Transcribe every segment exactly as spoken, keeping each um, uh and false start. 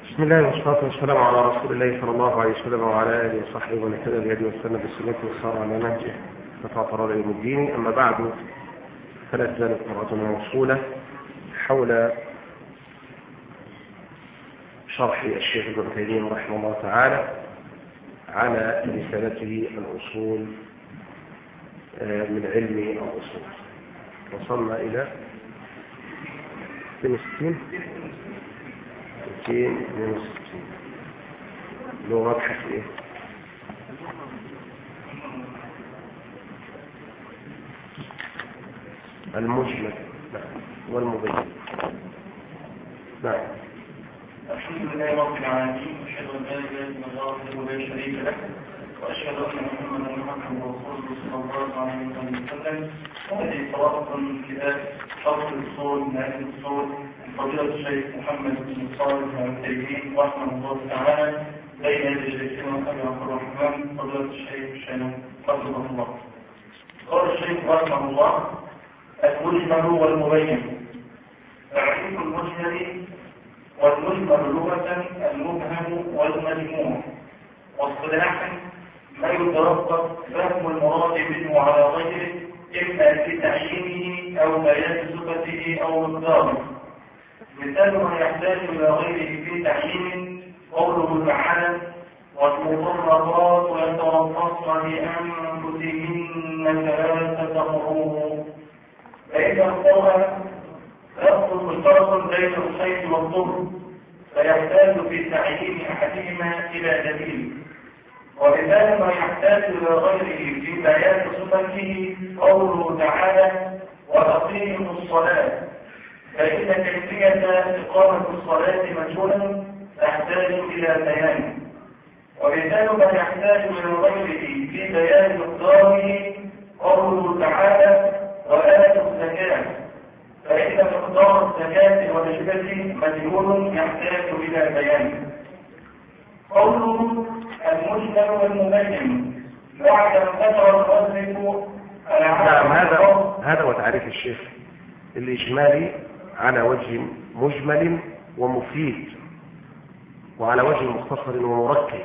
بسم الله والصلاة والسلام على رسول الله صلى الله عليه وسلم وعلى آله وصحبه ومن اهتدى بهديه واستنى بسنته وسار على نهجه فتعطر يوم الدين. أما بعد، فلا تزال قراءتنا موصولة حول شرح الشيخ ابن تيمية رحمه الله تعالى على رسالته الأصول من علم الأصول. وصلنا إلى اثنين وستين اثنين وستين لو مبحث ايه المجمل والمبين. نعم. الحمد لله رب العالمين، أشهد أن لا إله إلا الله وحده لا شريك له، وأشهد أن محمدا عبده ورسوله صلى الله عليه وسلم. هذه طريقة كتاب شرح الأصول من علم الأصول فضيلة الشيخ محمد بن صالح العثيمين رحمه الله تعالى بين يدي شيخنا أبي عبد الرحمن فضيلة الشيخ الشيخ رحمه الله. قال الشيخ رحمه الله: المجمل والمبين. تعريف المجمل: والمجمل لغة المبهم والمجموع، واصطلاحا ما يترتب فهم المراد منه على غيره، إما في تعيينه أو بيان صفته أو مقداره. مثال ما يحتاج إلى غيره في تعيين قوله تعالى: والمطلقات يتربصن بأنفسهن ثلاثة قروء. فإذا اختار لفظ مشترك بين الخير والضر فيحتاج في تعيين أحدهما إلى دليل. ومثال ما يحتاج إلى غيره في بيان صفته قوله تعالى: وأقيموا الصلاة، فإن كيفية إقامة الصلاة مجهولا تحتاج إلى بيان. ومثال ما يحتاج إلى غيره في بيان مقداره قوله تعالى: وآتوا الزكاة، فإن مقدار الزكاة والنسبة مجهول يحتاج إلى بيان. قوله المجمل والمبين بعد أن ذكر المؤلف. نعم، هذا هذا هو تعريف الشيخ الإجمالي على وجه مجمل ومفيد، وعلى وجه مختصر ومركب.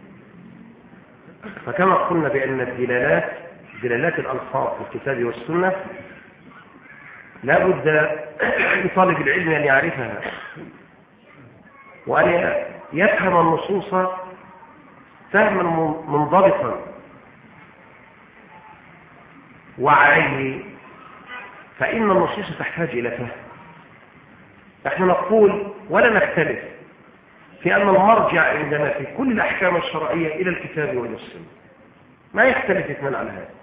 فكما قلنا بأن الدلالات دلالات الألفاظ في الكتاب والسنة لا بد لطالب العلم أن يعرفها وأن يفهم النصوص فهما منضبطا وعليه، فإن النصوص تحتاج إلى فهم. نحن نقول ولا نختلف في أن المرجع عندنا في كل الأحكام الشرعية إلى الكتاب والسنة، ما يختلف اثنان على هذا.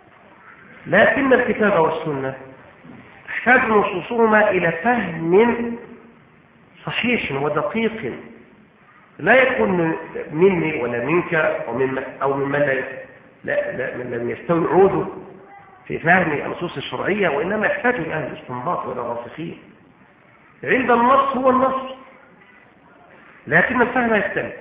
لكن الكتاب والسنة تحتاج نصوصهما إلى فهم صحيح ودقيق لا يكون مني ولا منك أو ممن أو ممن لا لا لا لم يستوي عوده في فهم النصوص الشرعية، وإنما يحتاج إلى أهل الاستنباط ولا راسخين. عند النص هو النص، لكن الفهم يختلف،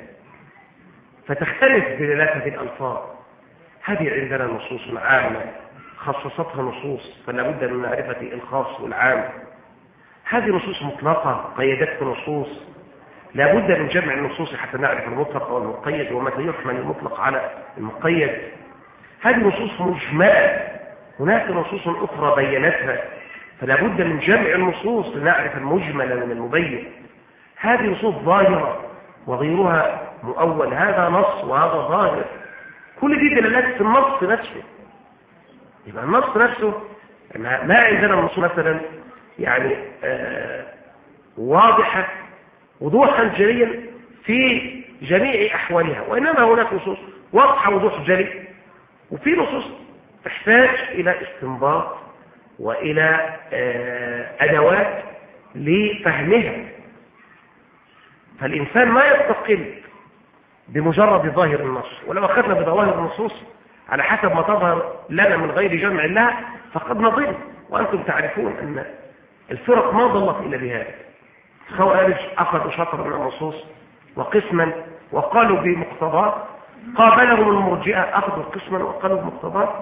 فتختلف دلالات هذه الألفاظ. هذه عندنا نصوص عامة خصصتها نصوص فلا بد من معرفة الخاص والعام. هذه نصوص مطلقة قيدتها نصوص، لا بد من جمع النصوص حتى نعرف المطلق والمقيد ومتى يحمل المطلق على المقيد. هذه نصوص مجملة، هناك نصوص أخرى بينتها، فلا بد من جمع النصوص لنعرف المجمل من المبين. هذه نصوص ظاهرة وغيرها مؤول، هذا نص وهذا ظاهر، كل دي دلالات في النص نفسه. يبقى النص نفسه ما عندنا النصوص مثلا يعني آه واضحة وضوحا جليا في جميع أحوالها، وإنما هناك نصوص واضحة وضوح جلي، وفي نصوص تحتاج إلى استنباط وإلى آه أدوات لفهمها. فالإنسان ما يستقل بمجرد ظاهر النص، ولو أخذنا بظواهر النصوص على حسب ما تظهر لنا من غير جمع لها فقد نضل. وأنتم تعرفون أن الفرق ما ضلت إلا بهذا. الخوارج أخذوا شطرا من النصوص وقسما وقالوا بمقتضاه، قابلهم المرجئة أخذوا قسما وقالوا بمقتضاه،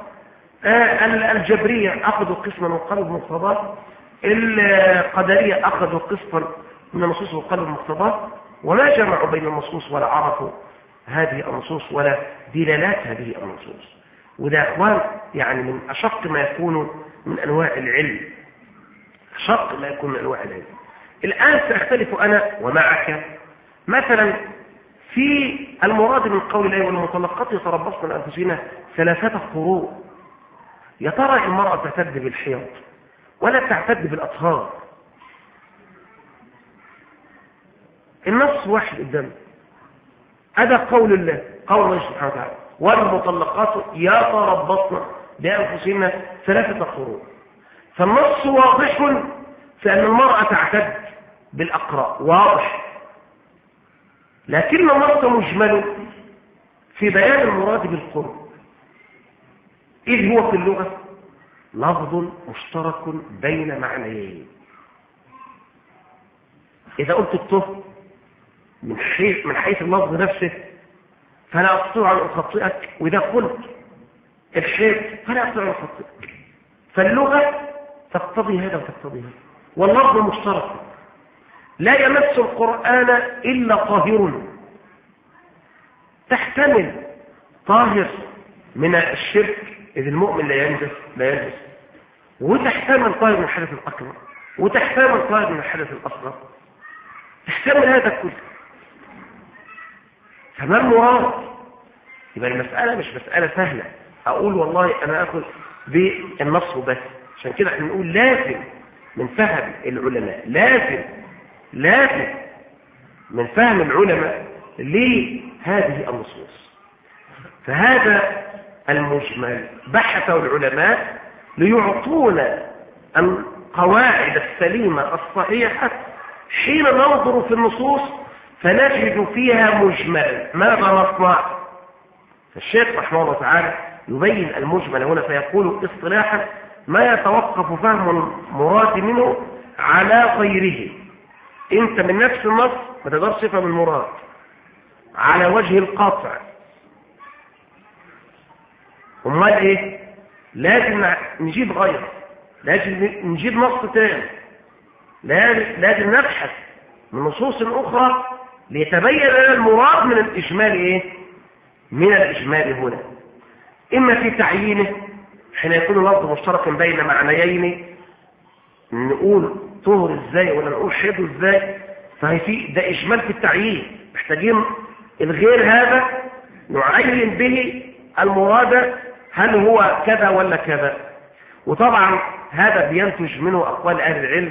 الجبرية أخذوا قسما وقالوا بمقتضاه، القدرية أخذوا قسطا من النصوص وقالوا بمقتضاه، وما جمعوا بين النصوص ولا عرفوا هذه النصوص ولا دلالات هذه النصوص. وده يا اخوان يعني من اشق ما يكون من انواع العلم، اشق ما يكون من انواع العلم. الان ساختلف انا ومعك مثلا في المراد من قول الله والمطلقات يتربصن لانفسهن ثلاثه قروء. يا ترى المراه تعتد بالحيض ولا تعتد بالاطهار؟ النص واحد قدامنا، هذا قول الله، قول الله سبحانه وتعالى والمطلقات يتربصن بانفسهن ثلاثه قروء. فالنص واضح في ان المراه تعتد بالاقراء، واضح، لكن النص مجمل في بيان المراد بالقرء، إذ هو في اللغة لفظ مشترك بين معنيين. إذا قلت الطهر من حيث من حيث اللفظ نفسه فلا أستطيع أن أخطئك، وإذا قلت الحيث فلا أستطيع أن أخطئك. فاللغة تقتضي هذا وتقتضي هذا، واللفظ مشترك. لا يمس القرآن إلا طاهر، تحتمل طاهر من الشرك إذ المؤمن لا ينجس لا ينجس، وتحتمل طاهر من الحدث الأكبر، وتحتمل طاهر من الحدث الأصغر، تحتمل هذا كله. فما المراد؟ يبقى المسألة مش مسألة سهلة أقول والله أنا أخذ بالنص وبس. عشان كده احنا نقول لازم من فهم العلماء، لازم لازم من فهم العلماء لهذه النصوص. فهذا المجمل بحثه العلماء ليعطونا القواعد السليمة الصحيحة حين ننظر في النصوص فنجد فيها مجملا. ماذا نصنع؟ فالشيخ رحمه الله تعالى يبين المجمل هنا فيقول اصطلاحا ما يتوقف فهم المراد منه على غيره. انت من نفس النص ما تقدرش تفهم المراد على وجه القطع، امال ايه؟ لازم نجيب غيره، لازم نجيب نص تاني، لازم نبحث من نصوص اخرى ليتبين لنا المراد من الاجمال ايه؟ من الاجمال هنا اما في تعيينه حين يكون اللفظ مشترك بين معنيين، نقول طهر ازاي ولا نقول حيض ازاي، فهي في ده اجمال في التعيين، محتاجين الغير هذا نعين به المراد هل هو كذا ولا كذا. وطبعا هذا بينتج منه اقوال اهل العلم،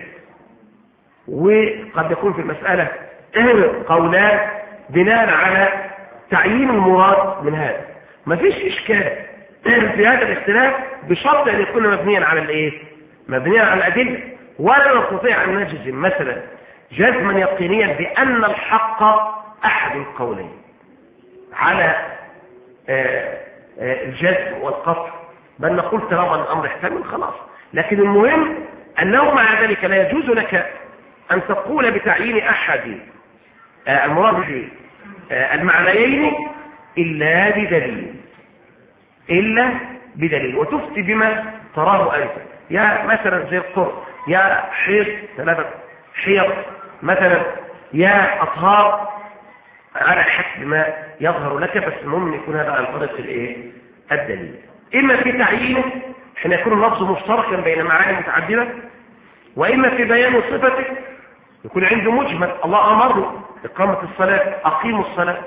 وقد يكون في المسألة قولان بناء على تعيين المراد من هذا. ما فيش اشكال في هذا الاختلاف بشرط ان يكون مبنيا على الايه؟ مبنيا على الادله. ولا نستطيع ان نجزم مثلا جزما يقينيا بان الحق احد القولين على الجزم والقطع، بل نقول طالما الامر يحتمل خلاص. لكن المهم انه مع ذلك لا يجوز لك ان تقول بتعيين احد المراد المعنيين الا بدليل، الا بدليل، وتفتي بما تراه انت. يا مثلا زي القرء، يا حيض ثلاثه حيض مثلا، يا اطهار، على حسب ما يظهر لك، بس المهم ان يكون هذا عن طريق الايه؟ الدليل. اما في تعيينه حين يكون اللفظ مشتركا بين معاني متعدده، واما في بيان صفته يكون عنده مجمل. الله امر اقامه الصلاه، اقيموا الصلاه،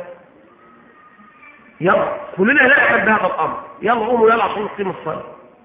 يلا كلنا نحب بهذا الامر، يلا قوموا يلا عشان نقيم الصلاه.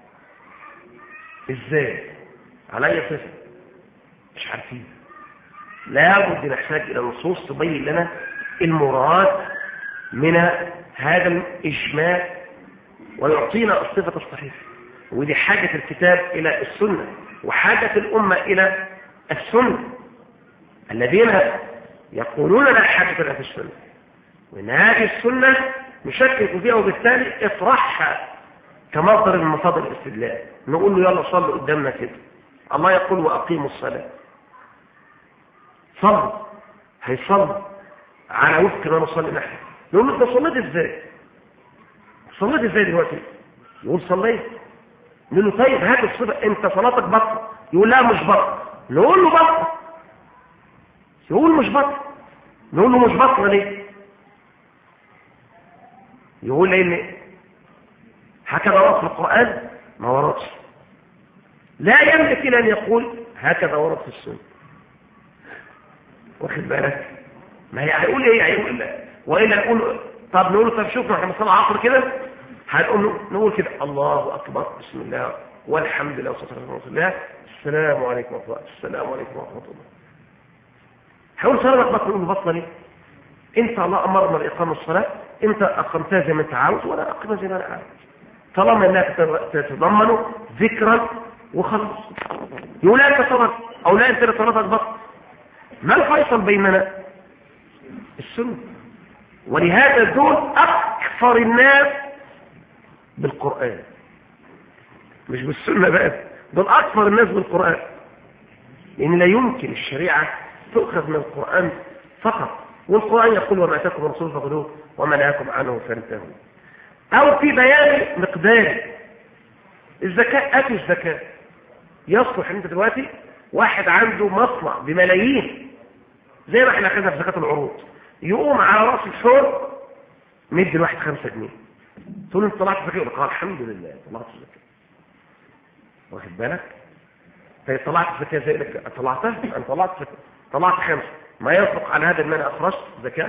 ازاي؟ على اي صفه؟ مش عارفين. لابد نحتاج الى نصوص تبين لنا المراد من هذا الاجمال ويعطينا الصفه الصحيحه. ودي حاجه الكتاب الى السنه، وحاجه الامه الى السنه. الذين يقولون لا حاجه لنا في السنه، وان هذه السنه نشكك فيها وبالتالي اطرحها كمصدر من مصادر الاستدلال. نقول له يلا صلوا قدامنا كده، الله يقول واقيموا الصلاه، صلوا، هيصلوا على وفق ما نصلي نحن. نقول له انت صليت ازاي؟ صليت ازاي دلوقتي؟ يقول صليت. نقول له طيب هات الصفه، انت صلاتك بطل. يقول لا مش بطل. نقول له بطل، يقول مش بطل. نقول له مش بطلة ليه؟ يقول لي هكذا ورد في القرآن، ما وردش. لا يملك إلا أن يقول هكذا ورد في السنة. واخد بالك؟ ما هي هيقول ايه؟ هيقول لا. وإلا نقول طب نقول طب شوف احنا بنصلي عصر كده، هنقول نقول كده الله أكبر بسم الله والحمد لله والصلاة والسلام على رسول الله السلام عليكم ورحمة الله السلام عليكم ورحمة الله. هقول صلاتك بطل بطل ليه؟ انت الله امرنا باقام الصلاه، انت اقمتها زي ما انت عاوز وانا اقيمها زي ما انا عاوز، طالما انها تتضمن ذكرا وخلاص. يقول انت صلاه او لا انت صلاتك بطل. ما الفيصل بيننا؟ السنه. ولهذا دول اكثر الناس بالقران، مش بالسنه بس، دول اكثر الناس بالقران، لان لا يمكن الشريعه تؤخذ من القران فقط، والقرآن يقول وما أتاكم الرسول فخذوه وما نهاكم عنه فانتهوا. أو في بيان مقدار الزكاة. أتوا الزكاة يصلح أنت دلوقتي واحد عنده مصنع بملايين زي ما احنا أخذنا في زكاة العروض، يقوم على رأس الحول مدي الواحد خمسة جنيه، تقول انت طلعت زكاة؟ يقول قال الحمد لله طلعت زكاة. واخد بالك؟ طلعت زكاة زي لك طلعتها؟ أنا طلعت زكاة طلعت خمسة، ما ينطق على هذا ان انا اخرجت زكاه.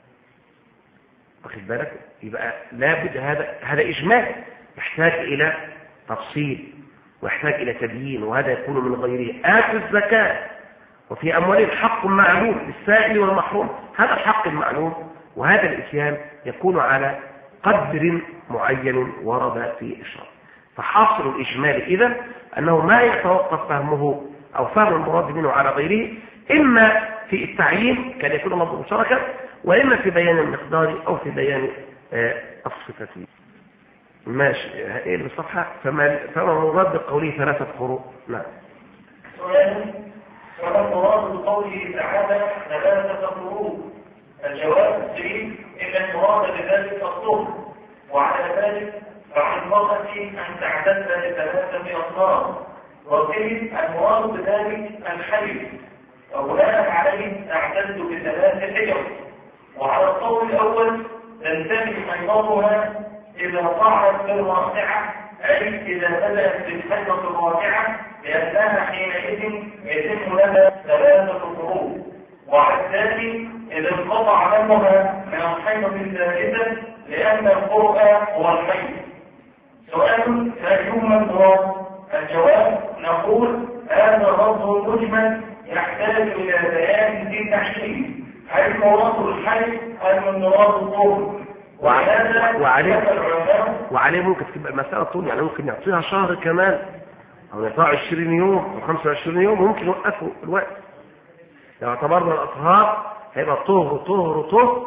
واخد بالك؟ يبقى لابد هذا هذا اجمال يحتاج الى تفصيل ويحتاج الى تبيين، وهذا يكون من غيره. اتوا الزكاه وفي اموالهم حق معلوم للسائل والمحروم، هذا الحق المعلوم وهذا الاتيان يكون على قدر معين ورد في الشرع. فحاصل الاجمال اذا انه ما يتوقف فهمه او فهم المراد منه على غيره، إما في التعيين كان يكون الله مشاركة، وإما في بيان المقدار أو في بيان الصفة. ماشي. ايه بالصفحة؟ فما فما مراد بقوله ثلاثة قروء. نعم. سؤال: فما المراد بقوله تعالى ثلاثة قروء؟ الجواب السليم إن المراد بذلك الطهر، وعلى ذلك فعلى المرأة أن تعتد لثلاثة أطهار، وقيل المراد بذلك الحيض، وبناء عليه تعتد بثلاث حيض. وعلى القول الأول تنتهي حيضتها إذا طعنت في الواقعة، أي إذا بدأت بالحيضة الواقعة، لأنها حينئذ يتم لها ثلاثة قروء. وعلى الثاني إذا انقطع دمها من الحيضة الثالثة، لأن القرء هو الحيض. سؤال: فأيهما المراد؟ الجواب: نقول هذا لفظ مجمل يحتاج إلى بيان في تحليل، هل المراد الحيض أم المراد الطهر؟ وعليه وعليه ممكن تبقى المسألة طول، يعني ممكن يعطيها شهر كمان أو يعطيها عشرين يوم أو خمسة وعشرين يوم، ممكن يوقفوا الوقت. لو اعتبرنا الأطهار هيبقى طهر طهر طهر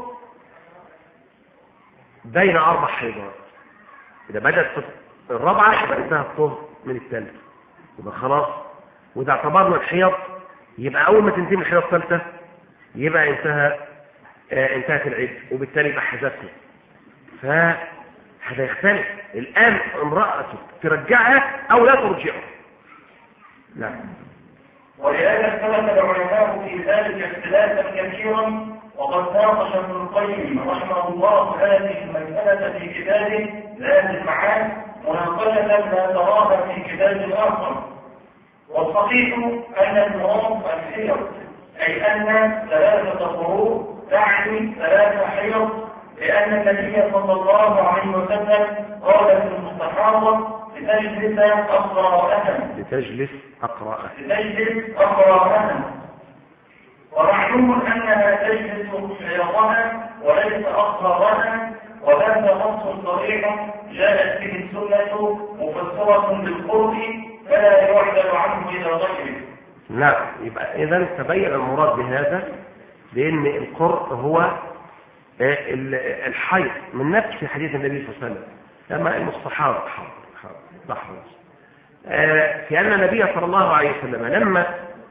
بين أربع حيضات. إذا بدأت الرابعة يبقى انتهى الطهر من الثالث، يبقى خلاص. وإذا اعتبرنا الحيض يبقى أول ما تنتهي الحيض الثالثة يبقى انتهى آه انتهت العيد، وبالتالي يبقى حذفته. فهذا يختلف. الآن امرأته ترجعها أو لا ترجعها. نعم. ولهذا اختلف العلماء في ذلك اختلافا كثيرا، وقد ناقش ابن القيم رحمه الله هذه المسألة في كتابه زاد المعاد مناقشة لا تراها في كتاب آخر. والصحيح أن المراد الحيض، أي أن ثلاثة قروء تعني ثلاثة حيض، لأن النبي صلى الله عليه وسلم قال في المستحاضة لتجلس أقراءها لتجلس أقراءها لتجلس أقراءها ومعلوم أنها تجلس حيضها وليس أقراءها، وهذا نص صريح جاءت به السنة مفسرة بالقرب فلا يعدل عنه إلى غيره. لا، يبقى إذن تبين المراد بهذا، لأن القرء هو الحيض من نفس حديث النبي صلى الله عليه وسلم لما المستحاضة لحظة في أن النبي صلى الله عليه وسلم لما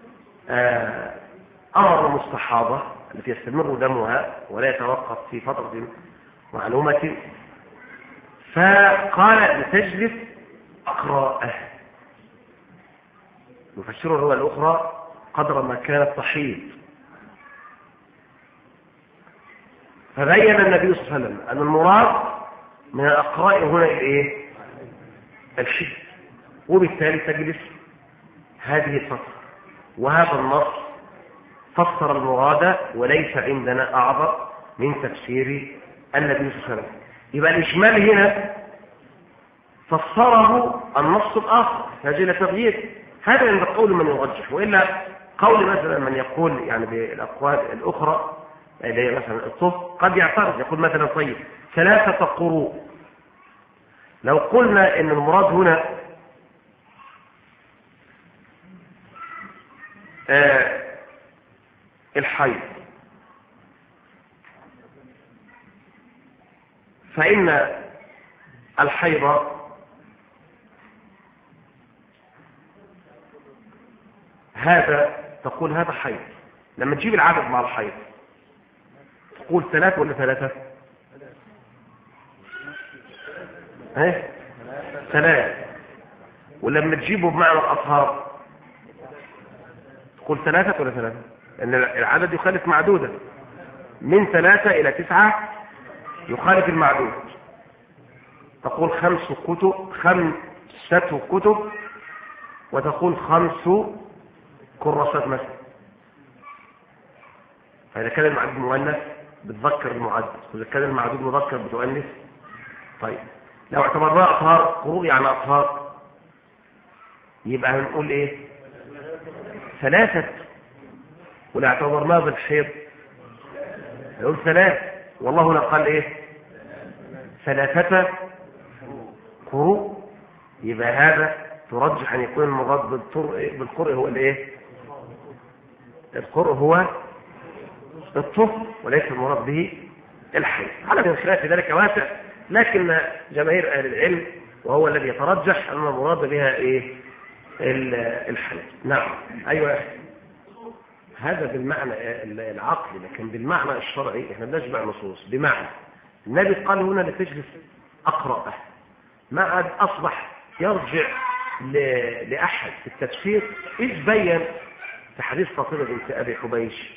أمر المستحاضة التي يستمر دمها ولا يتوقف في فترة معلومة، فقال لتجلس أقراءه. يفسر الرواية الأخرى قدر ما كانت تحيض، فبين النبي صلى الله عليه وسلم أن المراد من الأقراء هنا الإيه؟ الحد، وبالتالي تجلس هذه الفترة، وهذا النص فسر المراد، وليس عندنا أعظم من تفسير النبي صلى الله عليه وسلم. يبقى الإجمال هنا فسره النص الآخر فجل تغيير. هذا عند قول من يرجح، وإلا قول مثلا من يقول يعني بالأقوال الأخرى اللي هي مثلا الطهر قد يعترض يقول مثلا طيب ثلاثة قروء، لو قلنا إن المراد هنا آه الحيض، فإن الحيض هذا تقول هذا حيض، لما تجيب العدد مع الحيض تقول ثلاثة ولا ثلاثة؟ ايه ثلاثة. ولما تجيبه بمعنى الأطهار تقول ثلاثة ولا ثلاثة؟ لأن العدد يخالف معدودا، من ثلاثة إلى تسعة يخالف المعدود. تقول خمس كتب خمسة كتب، وتقول خمس كراسات مثلا. فإذا كان المعدود مؤنث بتذكر المعدد، وإذا كان المعدود مذكر بتؤنث. طيب لو اعتبرناه أطهار قروء يعني أطهار، يبقى هنقول إيه؟ ثلاثة. ولو اعتبرناه بالحيض نقول ثلاث. والله هنا قال إيه؟ ثلاثة قروء. يبقى هذا ترجح أن يكون المراد بالقرء هو الإيه؟ القرء هو الطهر، وليس المراد به الحيض. على من خلاف ذلك واسع، لكن جماهير أهل العلم وهو الذي يترجح أن المراد بها إيه؟ الحيض. نعم. أيوة، هذا بالمعنى العقلي، لكن بالمعنى الشرعي احنا بنجمع نصوص. بمعنى النبي قال هنا لتجلس أقرأه، ما عاد أصبح يرجع لأحد في التفسير، إذ بين في حديث فاطمة بنت أبي حبيش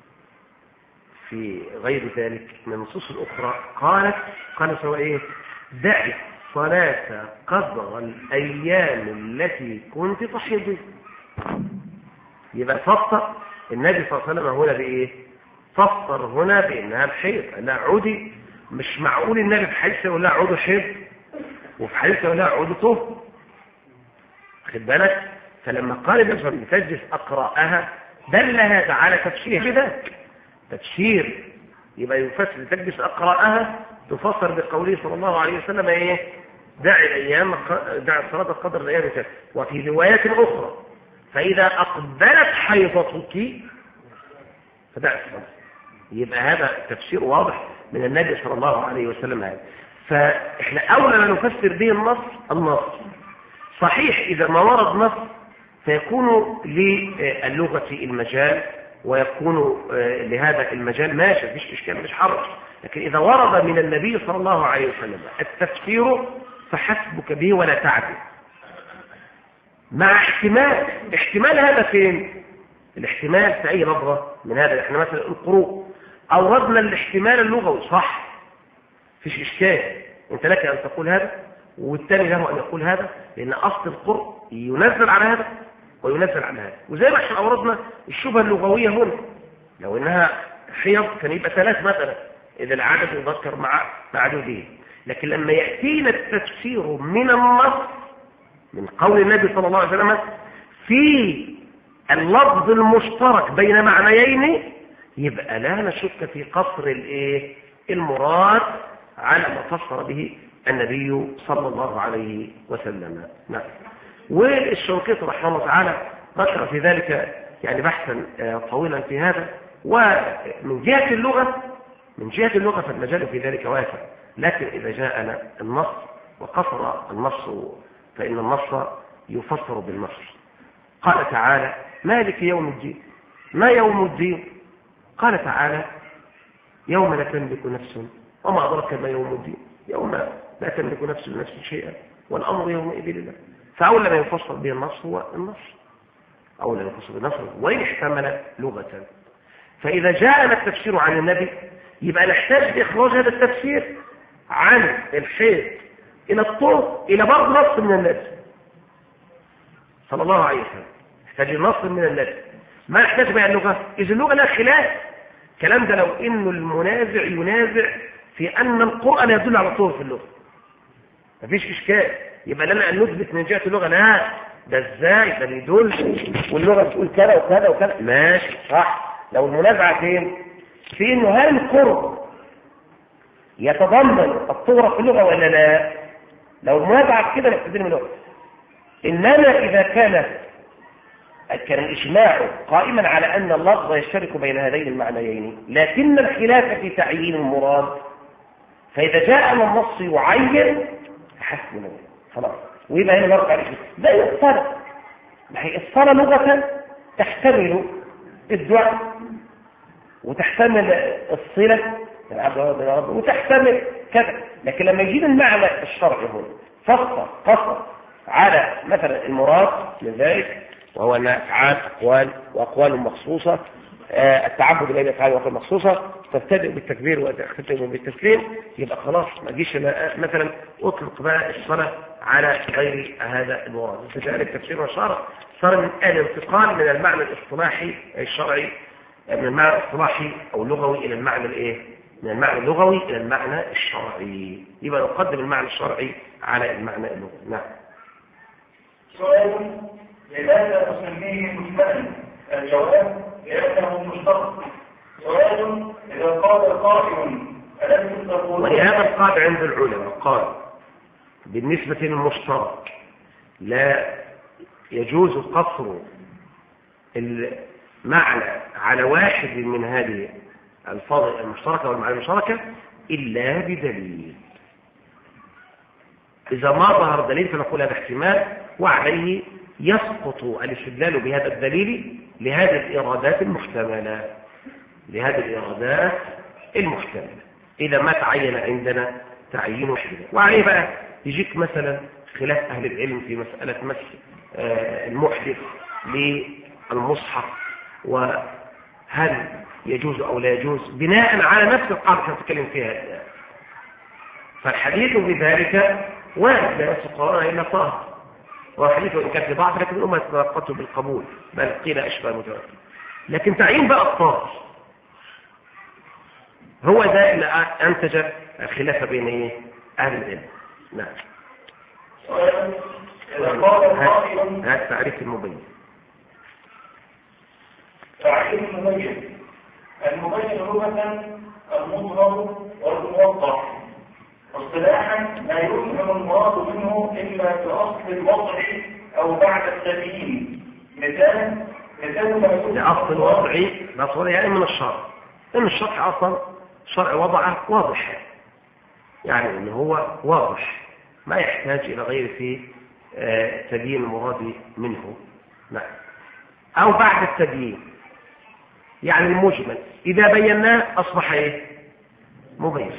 في غير ذلك من النصوص الأخرى قالت قال سواء إيه؟ دعي صلاة قدر الأيام التي كنت تحيض. يبقى فسر النبي صلى الله عليه وسلم هنا بإيه؟ فسر هنا بأنها الحيض. لا عودي، مش معقول النبي في حديث يقول لا عود حيض وفي حديث يقول لا عود طهر. خد بالك؟ فلما قال النبي صلى الله عليه وسلم تجلس أقرأها دل هذا على تفسير ذاك تفسير. يبقى يفسر تجلس أقرأها تفسر بقوله صلى الله عليه وسلم إيه؟ دع الأيام دع الصلاة قدر الأيام كذا. وفي روايات أخرى فإذا أقبلت حيضتك فدع الصلاة. يبقى هذا تفسير واضح من النبي صلى الله عليه وسلم. هذا فإحنا أولى ما نفسر به النص النص صحيح. إذا ما ورد نص فيكون للغة المجال ويكون لهذا المجال ماشي، مفيش إشكال، مش حرج. لكن إذا ورد من النبي صلى الله عليه وسلم التفسير فحسبك به ولا تعدل، مع احتمال. احتمال هذا فين؟ الاحتمال في أي نظرة من هذا. احنا مثلا القروء أوردنا الاحتمال اللغوي صح، فيش إشكال. انت لك أن تقول هذا والثاني له أن يقول هذا، لأن أصل القرء ينزل على هذا وينزل على هذا. وزي ما احنا أوردنا الشبهة اللغوية هنا، لو إنها حيض كان يبقى ثلاث مثلا إذا العدد يذكر مع معدوده. لكن لما يأتينا التفسير من النص من قول النبي صلى الله عليه وسلم في اللفظ المشترك بين معنيين، يبقى لا نشك في قصر الايه المراد على ما فسر به النبي صلى الله عليه وسلم. نعم. والشنقيطي رحمه الله تعالى ذكر في ذلك يعني بحثا طويلا في هذا. ومن جهة اللغة من جهة اللغة فالمجال في ذلك واسع، لكن إذا جاءنا النص وقصر النص فإن النص يفسر بالنص. قال تعالى مالك يوم الدين. ما يوم الدين؟ قال تعالى يوم لا تملك نفس، وما أدرك ما يوم الدين، يوم لا تملك نفس لنفس شيئا والأمر يومئذ لله. فأول ما يفسر به النص هو النص، أول ما يفسر بالنص وإن احتمل لغة. فإذا جاءنا التفسير عن النبي يبقى نحتاج لإخراج هذا التفسير عن الحيض إلى الطهر إلى برضه نص من الناس صلى الله عليه وسلم. نحتاج نص من الناس، ما نحتاج بقى اللغة. إذا اللغة لها خلاف الكلام ده، لو إنه المنازع ينازع في أن القرآن يدل على طهر في اللغة مفيش إشكال. يبقى لنا أن نثبت من جهة اللغة لا ده إزاي ده بيدل واللغة بتقول كذا وكذا وكذا ماشي صح. لو المنازعة فين في إنه هل القرآن يتضمن الطهر في اللغة ولا لا، لو المنازعة كده نستدل من اللغة. إنما إذا كان كان الإجماع قائما على أن اللفظ يشترك بين هذين المعنيين لكن الخلاف في تعيين المراد، فإذا جاء النص يعين حسبنا خلاص. ويبقى هنا نرجع لشيء زي الصلاة. ما هي الصلاة لغة تحتمل الدعاء وتحتمل الصلة وتحتمل كذا، لكن لما يجيب المعنى الشرعي هنا فقط قصر على مثلا المراد من ذلك وهو أن أفعال أقوال وأقوال مخصوصة، آه التعبد بين أفعال وأقوال مخصوصة تبتدئ بالتكبير وتختم بالتسليم، يبقى خلاص ما جيش مثلا أطلق بقى الصلاة على غير هذا المراد. فجاء التفسير والشرع صار من الانتقال من المعنى الاصطلاحي الشرعي من المعنى الاصطلاحي أو اللغوي إلى المعنى الإيه؟ من المعنى اللغوي إلى المعنى الشرعي. يبقى نقدم المعنى الشرعي على المعنى اللغوي. نعم. سؤال: لماذا نسميه مجملا؟ الجواب: لأنه مشترك. سؤال: إذا قال قائل ألم تقولون؟ ولهذا القاعدة عند العلماء قال بالنسبة للمشترك لا يجوز قصر المعنى على واحد من هذه الألفاظ المشتركة والمعاني المشتركة إلا بدليل. إذا ما ظهر دليل فنقول هذا احتمال، وعليه يسقط الاستدلال بهذا الدليل لهذه الإرادات المحتملة لهذه الإرادات المحتملة إذا ما تعين عندنا تعيين وحده. وعليه بقى يجيك مثلا خلاف أهل العلم في مسألة مس المحدث للمصحف وهل يجوز أو لا يجوز بناء على نفس القاعدة اللي نتكلم فيها الآن. فالحديث بذلك وارد لا يسقط قرآن إلا طاهر، وحديث إن كان في ضعف لكن الأمة تلقته بالقبول بل قيل أشبه المتواتر. لكن تعيين بقى الطاهر هو ده اللي أنتج الخلاف بين إيه؟ أهل العلم. نعم. هذا تعريف المبين. تعريف المبين: المبين لغة المظهر والموضح، اصطلاحا ما يفهم المراد منه إلا في أصل الوضع أو بعد التبيين. مثال مثال ما يفهم لأصل الوضع بصورة يعني من الشرع، إن الشرع أصلا الشرع وضعه واضح، يعني إن هو واضح ما يحتاج إلى غير في تبيين المراد منه. نعم. أو بعد التبيين يعني المجمل إذا بيناه أصبح إيه؟ مبين.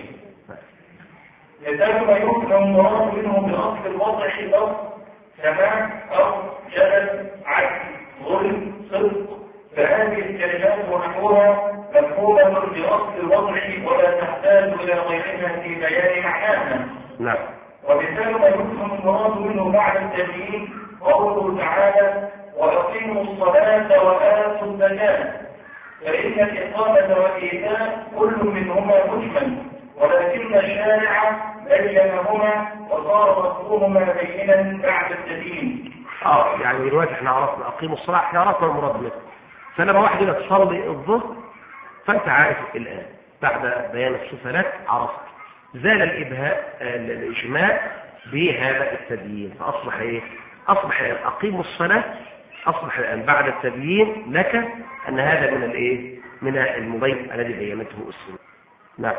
مثال ما يمكن المراد منه بأصل الوضع أو سماع أو جلد عدل ظلم صدق، فهذه الكلمات ونحوها مفهومة بأصل الوضع ولا تحتاج إلى غيرها في بيان معناها. نعم. ومثال ما يمكن المراد منه بعد التبيين قوله تعالى: وأقيموا الصلاة وآتوا الزكاة، فإن الإقامة والإيتاء كل منهما مجمل، ولكن الشارع بينهما وصار مفهومهما بينا بعد التبيين. اه يعني دلوقتي احنا عرفنا اقيموا الصلاة، احنا عرفنا المراد منه. فلما واحد يقول لك صلي الظهر فانت عارف الان بعد بيان الصفة لك عرفت زال الابهاء الاجمال بهذا التبيين، فاصبح ايه؟ اصبح الان اقيموا الصلاة اصبح الان بعد التبيين لك ان هذا من الايه؟ من المبين الذي بينته السنة. نعم.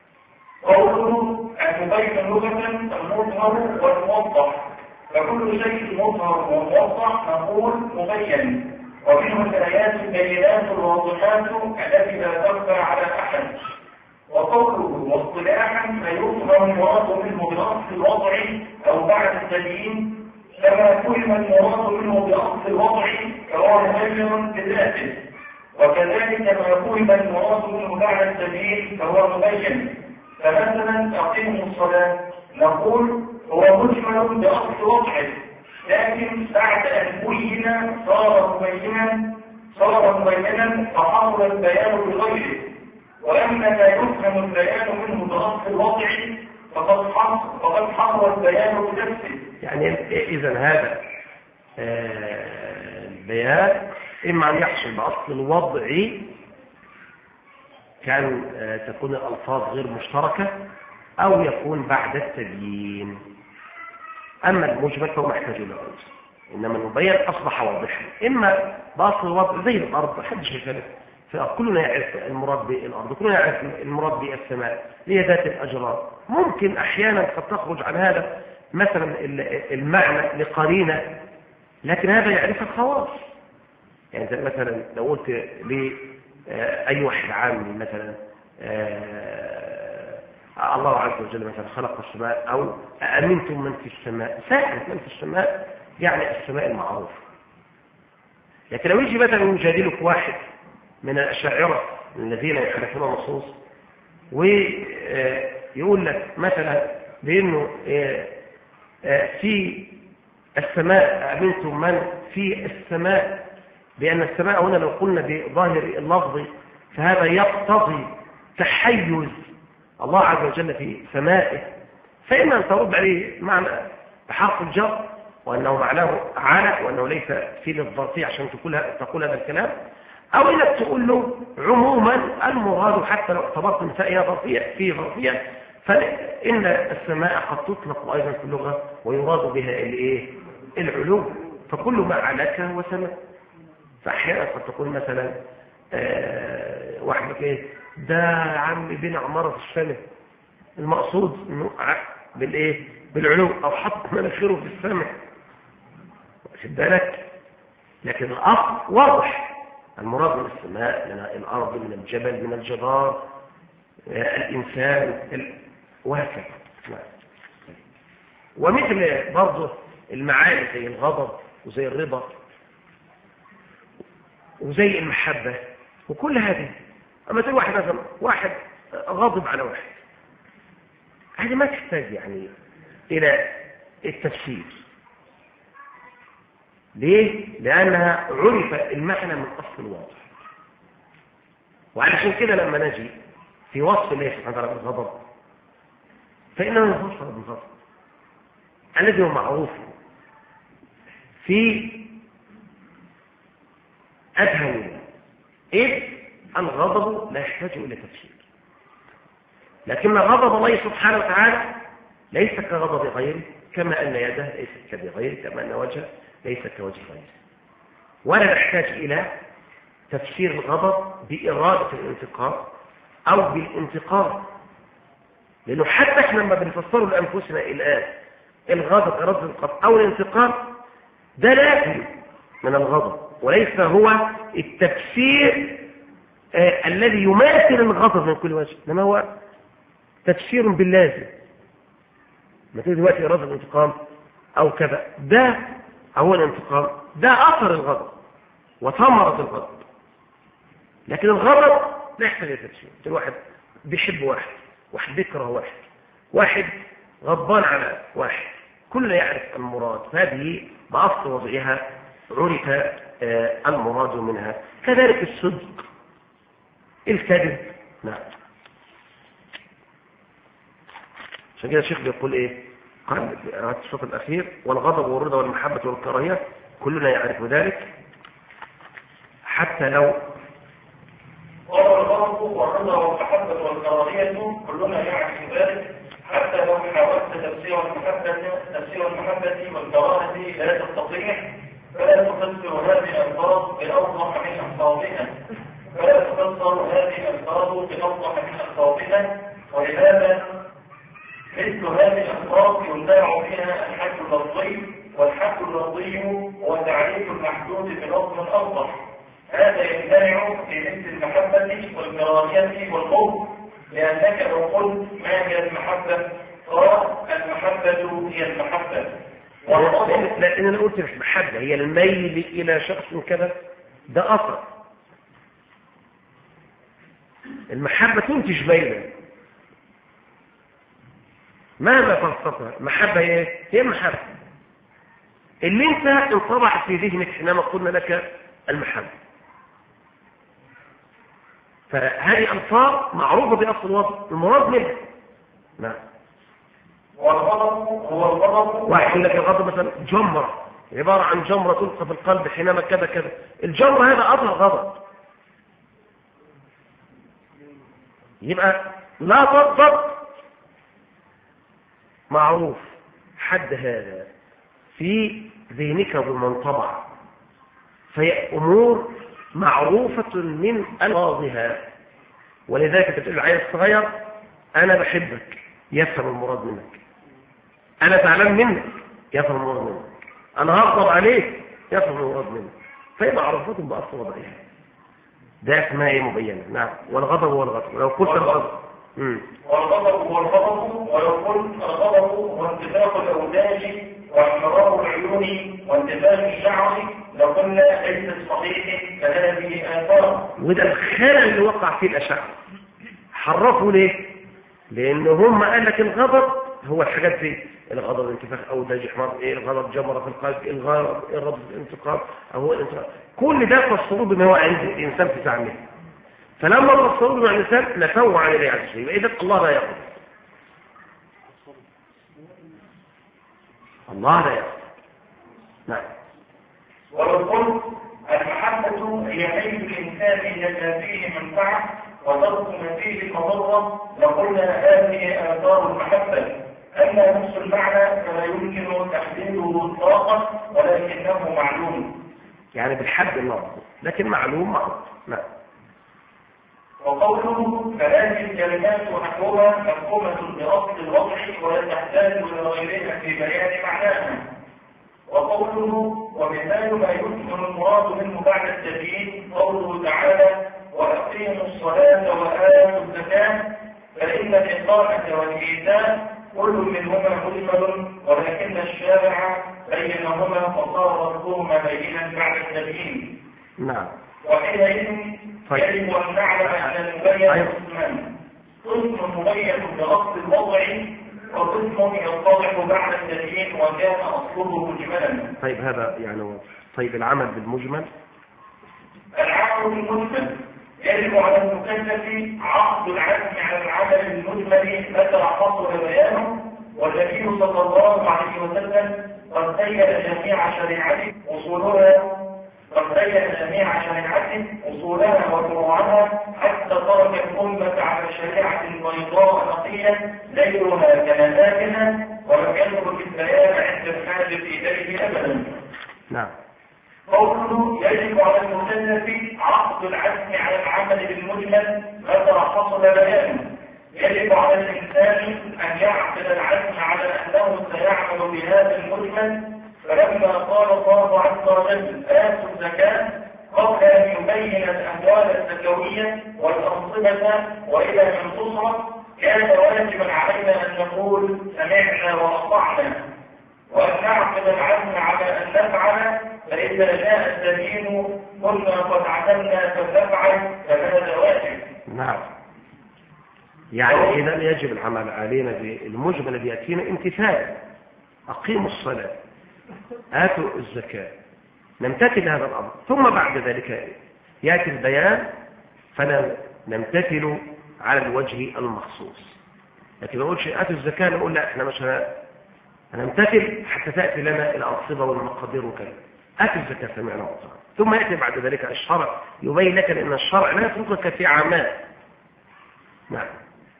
قوله المبين لغة المظهر والموضح، فكل شيء مظهر وموضح نقول مبين، ومنه الآيات البينات الواضحات التي لا تخفى على أحد. وقوله واصطلاحا ما يفهم المراد منه بأصل الوضع أو بعد التبيين، كما فهم المراد منه بأصل الوضع فهو مبين بذاته، وكذلك ما فهم المراد منه بعد التبيين فهو مبين. فمثلا أقيموا الصلاة نقول هو مجمل بأصل وضعه، لكن بعد أن بين صار مبينا صار مبينا فحصل البيان بغيره. وأما ما يفهم البيان منه بأصل الوضع فقد حصل فقد حصل البيان بنفسه. يعني إذا هذا آه البيان إما أن يحصل بأصل الوضع كان آه تكون الألفاظ غير مشتركة، أو يكون بعد التبيين. أما المجمل فهو محتاج إلى غيره، إنما المبين أصبح واضحا إما بأصل الوضع زي الأرض. حدش يختلف، فكلنا يعرف المراد بالأرض، كلنا يعرف المراد بالسماء، هي ذات الأجرار. ممكن أحيانا قد تخرج عن هذا مثلا المعنى لقرينة، لكن هذا يعرف الخواص. يعني مثلا لو قلت لأي واحد عامي مثلا الله عز وجل مثلا خلق السماء، أو أأمنتم من في السماء، ساعة من في السماء يعني السماء المعروف. لكن لو يجي مثلا يجادلك واحد من الأشاعرة الذين يخالفون النصوص ويقول لك مثلا بأنه في السماء أأمنتم من في السماء، بأن السماء هنا لو قلنا بظاهر اللفظ فهذا يقتضي تحيز الله عز وجل في سمائه، فإما أن ترد عليه معنى بحرف الجر وأنه معناه على وأنه ليس في للظرفية عشان تقول هذا الكلام، أو إنك تقول له عموما المراد حتى لو اعتبرت نسائها ظرفية في ظرفية، فإن السماء قد تطلق أيضا في اللغة ويراد بها الإيه؟ العلو، فكل ما علاك هو سماء. فأحيانا قد تقول مثلا آه واحد ايه ده عم بين عمارة السماء، المقصود انه بالايه بالعلو، او حط مناخيره في السماء، واخد بالك. لكن الاصل واضح، المراد من السماء من الارض من الجبل من الجدار آه الانسان ال... وهكذا. ومثل برضه المعاني زي الغضب وزي الرضا وزي المحبة وكل هذه. أما تقول واحد مثلا واحد غاضب على واحد، هذه ما تحتاج يعني إلى التفسير. ليه؟ لأنها عرف المعنى من أصل الواضح. وعلشان كده لما نجي في وصف الله سبحانه وتعالى بالغضب فإنه يفسر بالغضب الذي هو معروف في أذهاننا، إذ الغضب لا يحتاج إلى تفسير. لكن غضب الله سبحانه وتعالى ليس كغضب غيره، كما أن يده ليست كغيره، كما أن وجهه ليس كوجه غيره. ولا نحتاج إلى تفسير الغضب بإرادة الانتقام أو بالانتقام، لأنه حتى احنا لما بنفسره لأنفسنا الآن الغضب إرادة الانتقام أو الانتقام ده لازم من الغضب، وليس هو التفسير آه الذي يماثل الغضب من كل وجه، إنما هو تفسير باللازم. ما تقول دلوقتي إرادة الانتقام أو كذا، ده هو الانتقام، ده أثر الغضب وثمرة الغضب. لكن الغضب لا يحتاج إلى تفسير. واحد بيحب واحد، واحد بيكره واحد، واحد غضبان على واحد، كل يعرف المراد، فهذه بأصل وضعها عرف آه المراد منها. كذلك الصدق، الكذب. نعم. عشان كده الشيخ بيقول ايه؟ قال في الشوط الاخير: والغضب والرضا والمحبه والكراهيه كلنا يعرف ذلك، حتى لو والغضب والرضا والمحبه والكراهيه كلنا يعرف ذلك، حتى لو حاولت تفسير المحبه تفسير المحبه والكراهه لا تستطيع، فلا تفسر هذه الألفاظ بأوضح من ألفاظها فلا تفسر هذه الألفاظ بأوضح من ألفاظها ولهذا مثل هذه الألفاظ يندرع فيها الحد اللفظي، والحد اللفظي هو تعريف المحدود بلفظ أوضح. هذا يندرع في مثل المحبة والكراهية والخوف، لأنك لو قلت ما هي المحبة قال المحبة هي المحبة. لأن أنا قلت مش محبة هي الميل إلى شخص كذا، ده أثر. المحبة تنتج بينا ماذا تستطيع؟ المحبة هي هي المحبة اللي انت انطبعت في ذهنك حينما قلنا لك المحبة. فهذه ألفاظ معروفة بأصل الوضع المراد منها. نعم. والغضب هو الغضب. واحد يقول لك الغضب مثلا جمرة، عبارة عن جمرة تلقى في القلب حينما كذا كذا. الجمرة هذا أصل غضب. يبقى لا تغضب معروف حد هذا في ذهنك بالمنطبع، فهي أمور معروفة من ألفاظها. ولذلك تقول العيل الصغير أنا بحبك يفهم المراد منك، أنا زعلان منك يفهم المراد منك، أنا هغضب عليك يفهم المراد منك. فهي معروفة بأصل وضعها. ده اسمها ايه مبينة. نعم. والغضب هو الغضب. ولو قلت الغضب والغضب هو الغضب ولو قلت الغضب هو انتفاخ الأوداج واحمرار العيون وانتفاخ الشعر لقلنا ليس الصحيح كهذه آثار. وده الخلل اللي وقع فيه الأشاعرة. حرفوا ليه؟ لأن هم قال لك الغضب هو الحاجات دي، الغضب انتفاخ أوداج احمر، ايه الغضب جمرة في القلب، الغضب الغضب الانتقام أو الانتقام، كل ده فسروه بما هو عند الإنسان في زعمه. فلما فسروه بما عند الإنسان نفوا عن الله عز وجل. إذا الله لا يغضب، الله لا يغضب. نعم. ولو قلت المحبة هي حيث الإنسان يجد فيه منفعة وترك ما فيه مضرة لقلنا هذه آثار المحبة. أما نفس المعنى فلا يمكن تحديده إطلاقا ولكنه معلوم. يعني بالحد اللفظ لكن معلوم معروف. نعم. وقوله فهذه الكلمات نحوها مفهومة بأصل الوضع ولا تحتاج إلى غيرها في بيان معناها. وقوله ومثال ما يفهم المراد منه بعد التبيين قوله تعالى وأقيموا الصلاة وآتوا الزكاة، فإن الإقامة والإيتاء كل منهما مجمل ولكن الشارع بينهما فصار لفظهما بينا بعد التبيين. نعم. وحينئذ يجب أن نعلم أن المبين قسمان، قسم مبين بأصل الوضع وقسم يتضح بعد التبيين وكان أصله مجملا. طيب هذا يعني واضح. طيب العمل بالمجمل. العمل بالمجمل يجب على المكلف عقد العزم على العمل المجمل متى حصل بيانه، والنبي صلى الله عليه وسلم قد بين جميع شريعته اصولها قد بين جميع شريعته اصولها وفروعها حتى ترك الامه على شريعه بيضاء نقيه ليلها كنهارها ولم يترك البيان عند الحاجه اليه ابدا. نعم. قوله يجب على المكلف عقد العزم على العمل بالمجمل متى حصل بيانه. يجب على الإنسان أن يعقد العزم على أنه سيعمل بهذا المجمل، فلما قال الله عز وجل آتوا الزكاة قبل أن يبين الأموال الزكوية والأنصبة وإلى من تصرف كان واجبا علينا أن نقول سمعنا وأطعنا وأن نعقد العزم على أن نفعل، فإذا جاء الدليل قلنا قد عزمنا فنفعل فهذا واجب. نعم. يعني إذا يجب العمل علينا بالمجمل الذي يأتينا امتثال. أقيموا الصلاة آتوا الزكاة، نمتثل هذا الأمر، ثم بعد ذلك يأتي البيان فلا نمتثل على الوجه المخصوص. لكن ما نقولش آتوا الزكاة نقول لا احنا مش هنمتثل حتى تأتي لنا الأنصبة والمقادير وكذا. آتوا الزكاة سمعنا وطاعنا، ثم يأتي بعد ذلك الشرع يبين لك أن الشرع لا يتركك في عامات. نعم.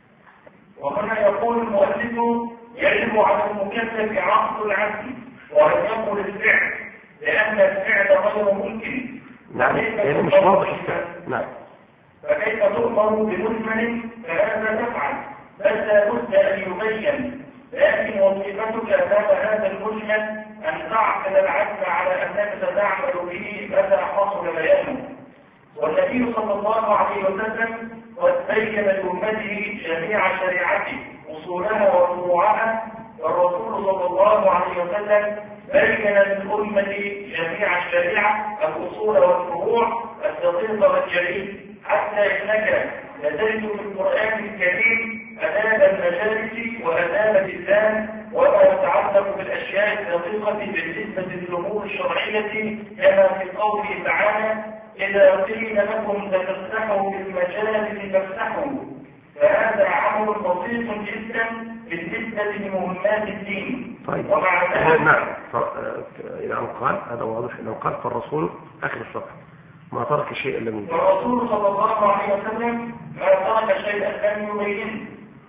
وهنا يقول المؤلف يجب على المكلف عقد العزم ولم يقل الفعل لأن الفعل غير ممكن. نعم. يعني مش واضح الفعل. نعم. فكيف تؤمر بمجمل فهذا تفعل بل لا بد أن يبين، لكن وظيفتك أمام هذا المجمل أن تعقد العزم على أنك ستعمل به متى حصل بيانه. والنبي صلى الله عليه وسلم قد بين لأمته جميع شريعته أصولها وفروعها، والرسول صلى الله عليه وسلم بين للأمة جميع الشريعة الأصول والفروع الدقيق والجليل، حتى إنك نتجد في القرآن الكريم آداب المجالس وآداب اللسان وما يتعلق بالأشياء الدقيقة بالنسبة للأمور الشرعية كما في قوله تعالى إذا قيل لكم تفسحوا في المجالس فافسحوا. فهذا عمل بسيط جدا بالنسبة لمهمات الدين. طيب ومع ذلك نعم إلى أن قال هذا واضح إلى أن قال فالرسول آخر الصفحة ما ترك شيئا لم يبين. الرسول صلى الله عليه وسلم ما ترك شيئا لم يبينه،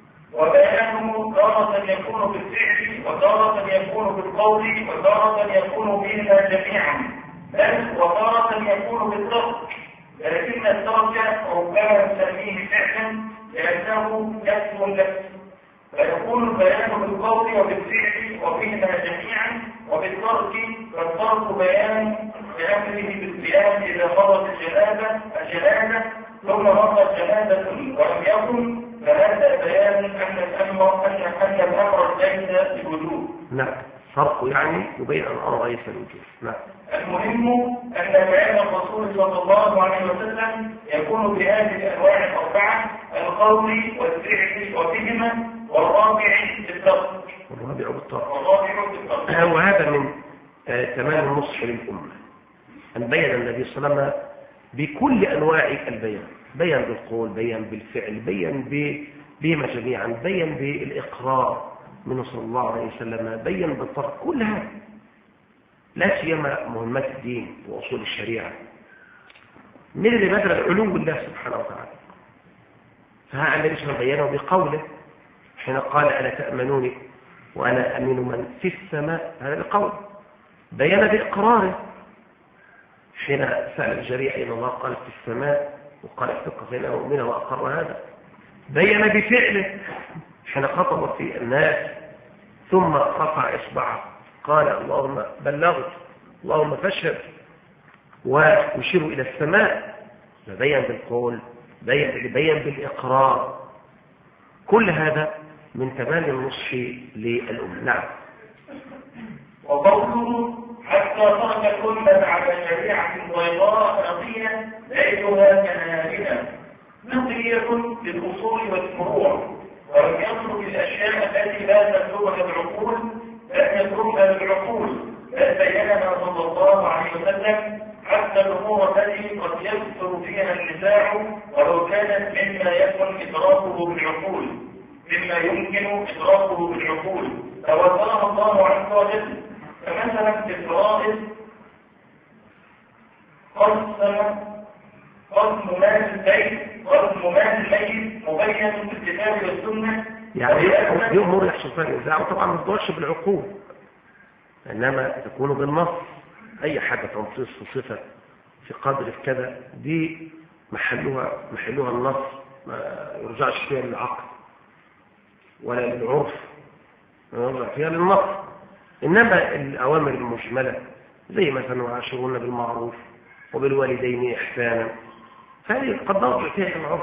وبيانه تارة يكون بالفعل وتارة يكون بالقول وتارة يكون بهما جميعا، بل وتارة يكون بالترك، لكن الترك ربما نسميه فعلا لأنه كسب لك، فيكون البيان بالقول وبالفعل وبهما جميعا، وبالترك فالترك بيان بأمره بالقيام إذا مرت الجنازة الجنازة ثم مرت جنازة ولم يكن، فهذا بيان أن الأمر أن أن الأمر ليس بوجوب. نعم فرق يعني يبين أن الأمر ليس بوجوب. نعم. المهم أن بيان الرسول صلى الله عليه وسلم يكون بهذه الأنواع الأربعة: القول والفعل وبهما، والرابع بالترك. والرابع بالترك. والرابع بالترك. وهذا من آه تمام النصح للأمة أن بين النبي صلى الله عليه وسلم بكل أنواع البيان، بيان بالقول، بيان بالفعل، بيان بهما جميعا، بيان بالإقرار منه صلى الله عليه وسلم، بيان بالترك، كل هذا لا سيما مهمات الدين وأصول الشريعة من اللي بدل العلو بالله سبحانه وتعالى. فها النبي صلى الله عليه وسلم بيانه بقوله حين قال ألا تأمنوني وأنا أمين من في السماء، هذا بقول. بيان بإقراره حين سأل الجريء أين الله قال في السماء، وقال اتق فإنه مؤمن وأقر هذا. بيان بفعله حين خطب في الناس ثم رفع إصبعه قال اللهم بلغت اللهم فاشهد، ويشير إلى السماء. بيان بالقول، بيان بالإقرار، كل هذا من تمام النصح للأمة. نعم. وقوله حتى ترك الأمة على شريعة بيضاء نقية ليلها كنهارها، نقية للأصول والفروع، ولم يترك الأشياء التي لا تبلغها العقول لم يتركها العقول، بل بينها صلى الله عليه وسلم حتى الأمور التي قد يكثر فيها النزاع ولو كانت مما يكن إدراكه بالعقول مما يمكن إدراكه بالعقول فوزرها الله عز وجل. فمثلا في الفرائض قسم قسم مال البيت قسم مال الميت مبين في الكتاب والسنة، يعني دي أمور يحصل فيها النزاع، وطبعا ما تدورش بالعقول إنما تكون بالنص. أي حاجة تنصيص في صفة في قدر في كذا دي محلها محلها النص، ما يرجعش فيها للعقل ولا للعرف، يرجع فيها للنص. إنما الأوامر المجملة زي مثلا وعاشرون بالمعروف وبالوالدين إحسانا فهذه قد نرجع فيها للعرف.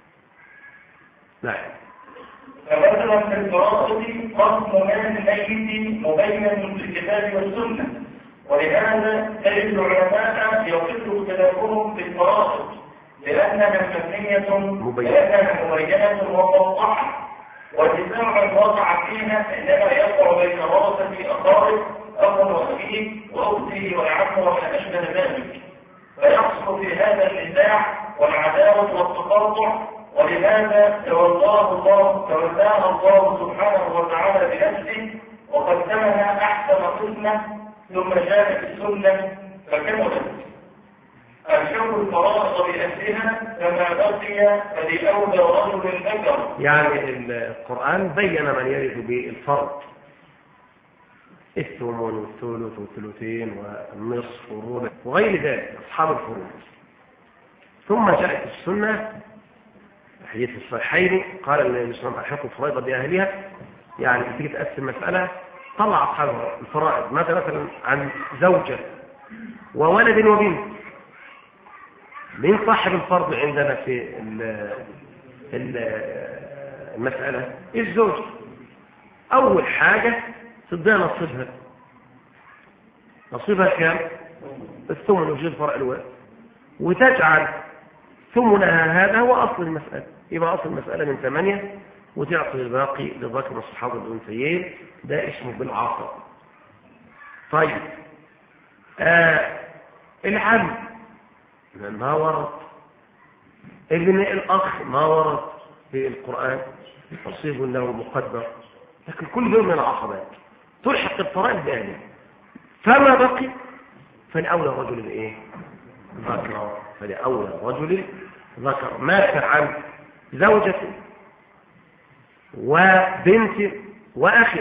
نعم. فمثلا في الفرائض قسم مال الميت مبين في الكتاب والسنة، ولهذا تجد العلماء يقل اختلافهم في الفرائض لأنها مبنية لأنها مبينة وموضحة، والنزاع الواقع فيها عندما يقع بين ورثة أقارب أخ وأخيه وأخته وعمه وما أشبه ذلك، فيحصل في هذا النزاع والعداوة والتقاطع. ولهذا تولاه الله تولاها الله سبحانه وتعالى بنفسه وقدمها أحسن قسمة، ثم جاءت السنة فكملت الحكم الفرائض بأهلها فما بقي فلأولى رجل ذكر. يعني القرآن بين من يرث بالفرض الثمن والثلث والثلثين والنصف والربع وغير ذلك أصحاب الفروض. ثم جاءت السنة حديث الصحيحين قال النبي صلى الله عليه وسلم الحكم الفرائض بأهلها، يعني تيجي تقسم مسألة طلع أصحاب الفرائض ماذا مثلا عن زوجة وولد وبنت، من صاحب الفرض عندنا في المسألة الزوج. أول حاجة تديها نصيبها، نصيبها كام؟ الثمن وجه الفرع الواحد، وتجعل ثم نهى هذا هو أصل المسألة. يبقى أصل المسألة من ثمانية وتعطي الباقي للذكر والصحابة الأنثيين، ده اسمه بالعصر. طيب آه العم ما ورد، ابن الأخ ما ورد في القرآن، نصيب له مقدر، لكن كل دول من العصبات تلحق الفرائض بأهله. فما بقي فالأولى رجل إيه؟ ذكر. فالأولى رجل ذكر. مات عن زوجة وبنت وأخ.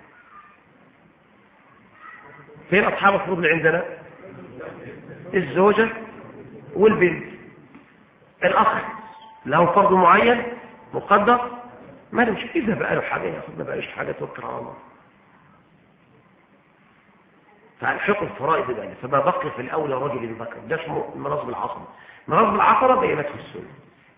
فين أصحاب الفروض اللي عندنا؟ الزوجة والبنت. الأخ له فرض معين مقدر، ما نمش إذا بقى له حاجة ياخد، ما بقاش حاجة توكل على الله. فالحق الفرائض بقى. فما بقي في الأولى رجل ذكر، ده اسمه مناصب العصبة. مناصب العصبة بينته السنة.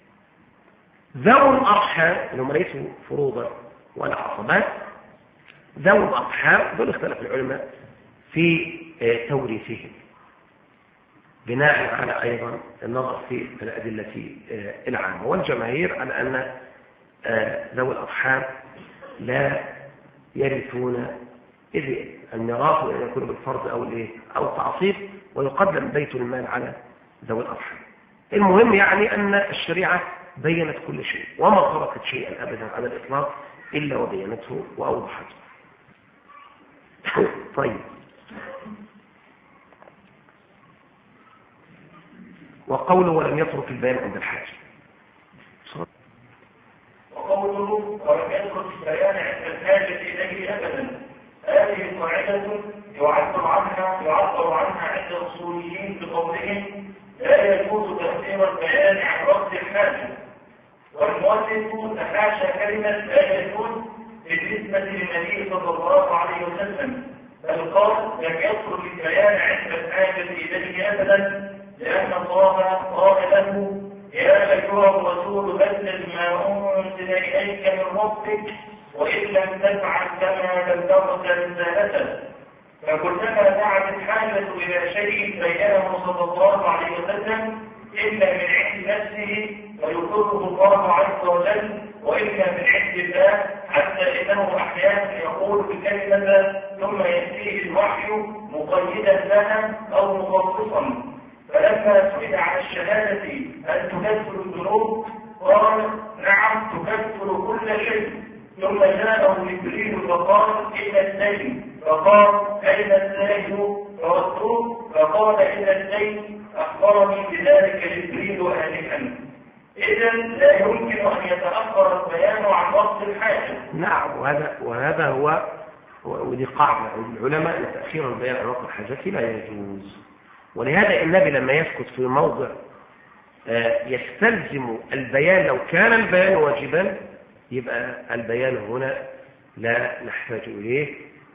ذو الأرحام اللي هم ليسوا فروضا ولا عصبات، ذو الأرحام دول اختلف العلماء في توريثهم بناء على أيضا النظر في الأدلة العامة. والجماهير على أن ذوي الأرحام لا يرثون، إذ الميراث أن يكون بالفرض أو الإيه أو التعصيب، ويقدم بيت المال على ذوي الأرحام. المهم يعني أن الشريعة بينت كل شيء، وما تركت شيئا أبدا على الإطلاق إلا وبينته وأوضحته. طيب وقوله ولم يترك البيان عند الحاجة. وقوله ولم يترك البيان عند الحاجة إليه أبدا، هذه قاعدة يعبر عنها يعبر عنها عند الأصوليين بقولهم لا يجوز تأثير البيان عن وقت الحاجة. والمؤلف تحاشى كلمة لا يجوز بالنسبة للنبي صلى الله عليه وسلم، بل قال لم يترك البيان عند الحاجة إليه أبدا، لأن الله قال له يا أيها الرسول بلغ ما أنزل إليك من ربك وإن لم تفعل كما بلغت رسالته. فكلما دعت الحاجة إلى شيء بينه صلى الله عليه وسلم إلا من عند نفسه فيقره الله عز وجل، وإلا من عند الله، حتى إنه أحيانا يقول بكلمة ثم يأتيه الوحي مقيدا لها أو مخصصا. فلما سئل عن الشهادة هل تكفر الذنوب قال نعم تكفر كل شيء. ثم جاءه جبريل فقال إلى الدين، فقال أين الدين فوضوه، فقال إلى الدين، أخبرني بذلك جبريل آنفا. إذا لا يمكن أن يتأخر البيان عن وقت الحاجة. نعم، وهذا وهذا هو ودي قاعدة عند العلماء أن تأخير البيان عن وقت الحاجة لا يجوز. ولهذا النبي لما يسكت في موضع يستلزم البيان، لو كان البيان واجبا يبقى البيان هنا لا نحتاج إليه،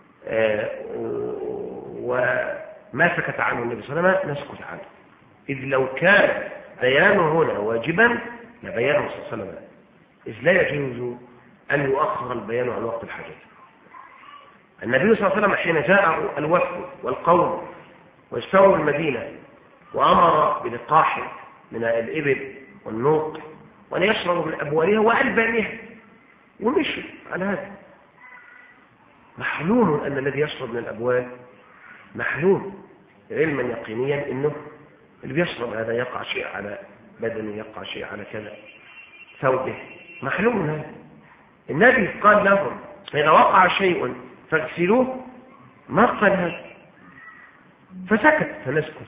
وما سكت عنه النبي صلى الله عليه وسلم نسكت عنه، إذ لو كان بيانه هنا واجبا لبيانه صلى الله عليه وسلم، إذ لا يجوز أن يؤخر البيان عن وقت الحاجة. النبي صلى الله عليه وسلم حين جاء الوفد والقوم واجتمعوا المدينة وأمر بلقاح من الإبل والنوق وأن يشربوا من أبوالها وألبانها ومشوا على هذا. محلوم أن الذي يشرب من الأبوال محلوم علما يقينيا أنه اللي بيشرب هذا يقع شيء على بدنه، يقع شيء على كذا ثوبه، محلوم هذا. النبي قال لهم فإذا وقع شيء فاغسلوه، ما قال هذا، فسكت فنسكت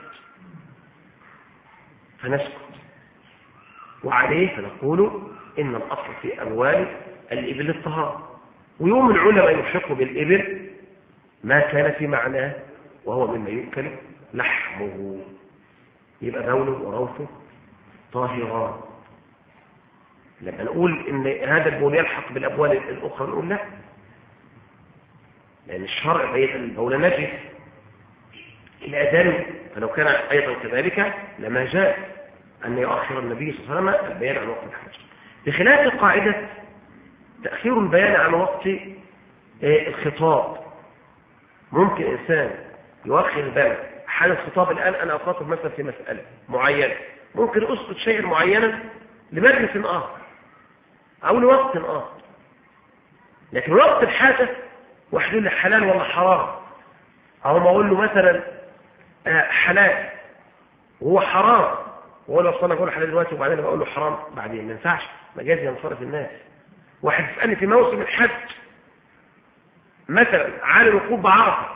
فنسكت وعليه فنقول إن الأصل في أموال الإبل الطهارة. ويوم العلماء يحقوا بالإبل ما كان في معناه وهو مما يؤكل لحمه، يبقى بوله وروثه طاهران. لما نقول إن هذا البول يلحق بالأبوال الأخرى نقول لا، لأن الشرع بين البول نجس الأدم، فلو كان أيضا كذلك لما جاء أن يؤخر النبي صلى الله عليه وسلم البيان عن وقت الحاجة، بخلاف قاعدة تأخير البيان عن وقت الخطاب. ممكن إنسان يؤخر البيان حال الخطاب. الآن أنا أخاطب مثلا في مسألة معينة ممكن أسقط شيئا معينا لمجلس آخر أو لوقت آخر، لكن وقت الحاجة واحد يقول لي حلال ولا حرام، أو ما أقول له مثلا حلال وهو حرام، وهو لو أصلا أقول حلال دلوقتي وبعدين بقول له حرام بعدين، ما ينفعش، مجاز ينصرف الناس. واحد يسألني في موسم الحج مثلا على الوقوف بعرفة،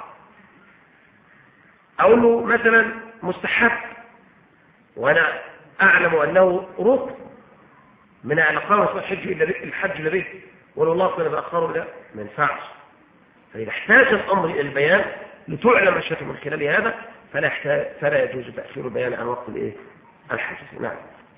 أقول له مثلا مستحب وأنا أعلم أنه ركن من الأقامة الحج إلا الحج لبيه، ولو الله صلى بأخره لا ما ينفعش. فإذا احتاج الأمر إلى البيان لتعلم الشيء من خلال هذا فلا يحتاج فلا يجوز تأخير البيان عن وقت الإيه الحج. نعم.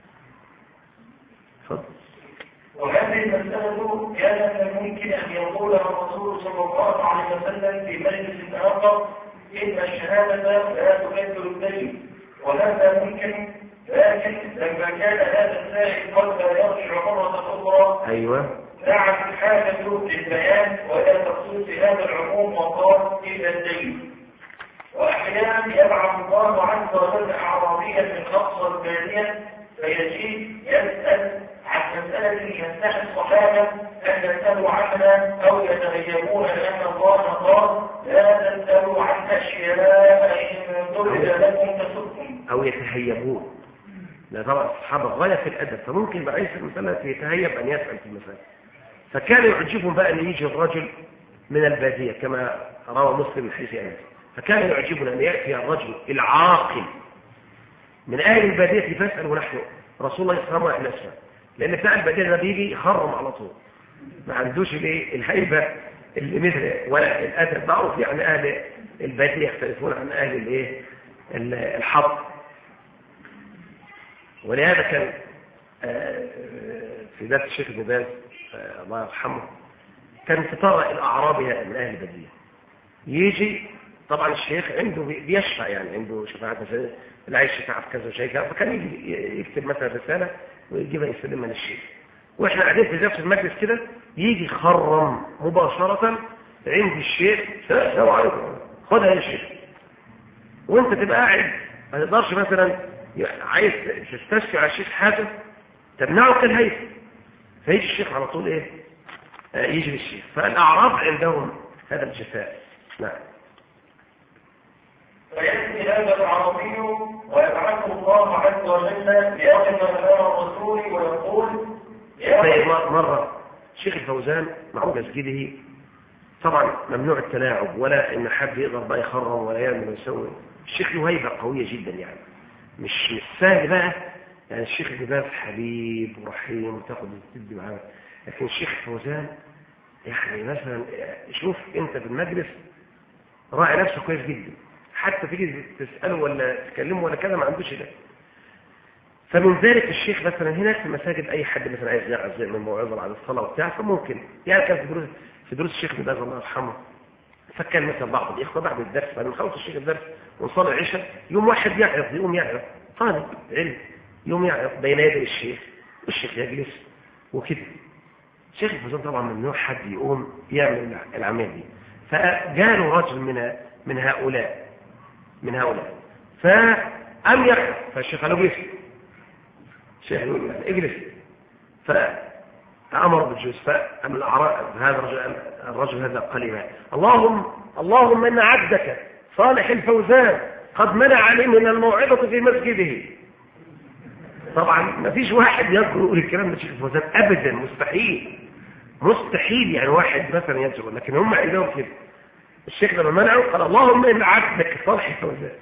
تفضل. وهذه المسألة كان من الممكن أن يقولها الرسول صلى الله عليه وسلم في مجلس آخر إن الشهادة لا تكفر الدين، وهذا ممكن، لكن لما كان هذا السائل قد لا يرجع مرة أخرى أيوة دعت الحاجة للبيان وإلى تخصيص هذا العموم وقال إلى الدين. وأحيانا يبعث الله عز وجل أعرابيا من أقصى البادية فيجيء يسأل عن مسألة ينتهي الصحابة أن يسألوا عنها أو يتغيبون لأن الله قال لا تسألوا عن أشياء إن تبد لكم تسؤكم أو يتهيبون. لا طبعا الصحابة غاية في الأدب، فممكن بعيش المسألة يتهيب أن يسأل في المسألة. فكان يعجبهم بقى أن يجي الرجل من البادية كما روى مسلم من حديث أنس، فكان يعجبنا أن يأتي الرجل العاقل من أهل البادية فاسأل ونحن رسول الله صلى الله عليه وسلم، لأن بتاع البادية ده بيجي يخرم على طول، ما عندوش الايه الهيبة اللي مثل ولا الأدب. معروف يعني أهل البادية يختلفون عن أهل الايه الحضر. ولهذا كان في ذات الشيخ ابن باز الله يرحمه كان سترى الأعرابي من أهل البادية يجي، طبعا الشيخ عنده بيشفع يعني عنده شفاعات مثلا اللي عايز شفاعة كذا وشيء كذا، فكان يجي يكتب مثلا رسالة ويجيبها يسلمها للشيخ، واحنا قاعدين في نفس المجلس كده يجي يخرم مباشرة عند الشيخ السلام عليكم خدها يا شيخ، وانت تبقى قاعد ما تقدرش مثلا عايز تستشفي على الشيخ حاجة تمنعه كالهيث، فيجي الشيخ على طول ايه يجي للشيخ. فالأعراب عندهم هذا الجفاء. نعم. فيأتي هذا العربي ويبعثه الله عز وجل ليقف أمام الرسول ويقول طيب مرة الشيخ الفوزان مع مسجده طبعا ممنوع التلاعب ولا ان حد يقدر بقى يخرم ولا يعمل ويسوي. الشيخ له هيبة قوية جدا يعني مش مش سهل بقى يعني. الشيخ ابن باز حبيب ورحيم وتاخد وتدي معاه، لكن الشيخ الفوزان يعني مثلا شوف انت في المجلس راعي نفسه كويس جدا، حتى تيجي تسأله ولا تكلمه ولا كذا ما عندوش ده. فمن ذلك الشيخ مثلا هناك في المساجد اي حد مثلا عايز يعزل من موعظه على الصلاه وبتاع فممكن يعني كان في دروس في دروس الشيخ ابن باز الله يرحمه، فكان مثلا بعض الاخوه بعد الدرس بعد ما خلص الشيخ الدرس ونصلي العشاء يوم واحد يعرض يقوم يعرض طالب علم يوم يعرض بين يدي الشيخ والشيخ يجلس وكده. الشيخ الفوزان طبعا ممنوع حد يقوم يعمل العمليه دي، فجاله رجل من من هؤلاء من هؤلاء فأم يعرض، فالشيخ قال له اجلس، الشيخ يقول اجلس، فأمر بالجلوس. فأم الأعراب هذا الرجل الرجل هذا قال ما اللهم اللهم إن عبدك صالح الفوزان قد منع لي من الموعظة في مسجده. طبعا ما فيش واحد يقول الكلام ده الشيخ الفوزان أبدا، مستحيل مستحيل يعني واحد مثلا يجرؤ، لكن هم عندهم كده. الشيخ لما منعه قال اللهم إن عبدك صالح الفوزان.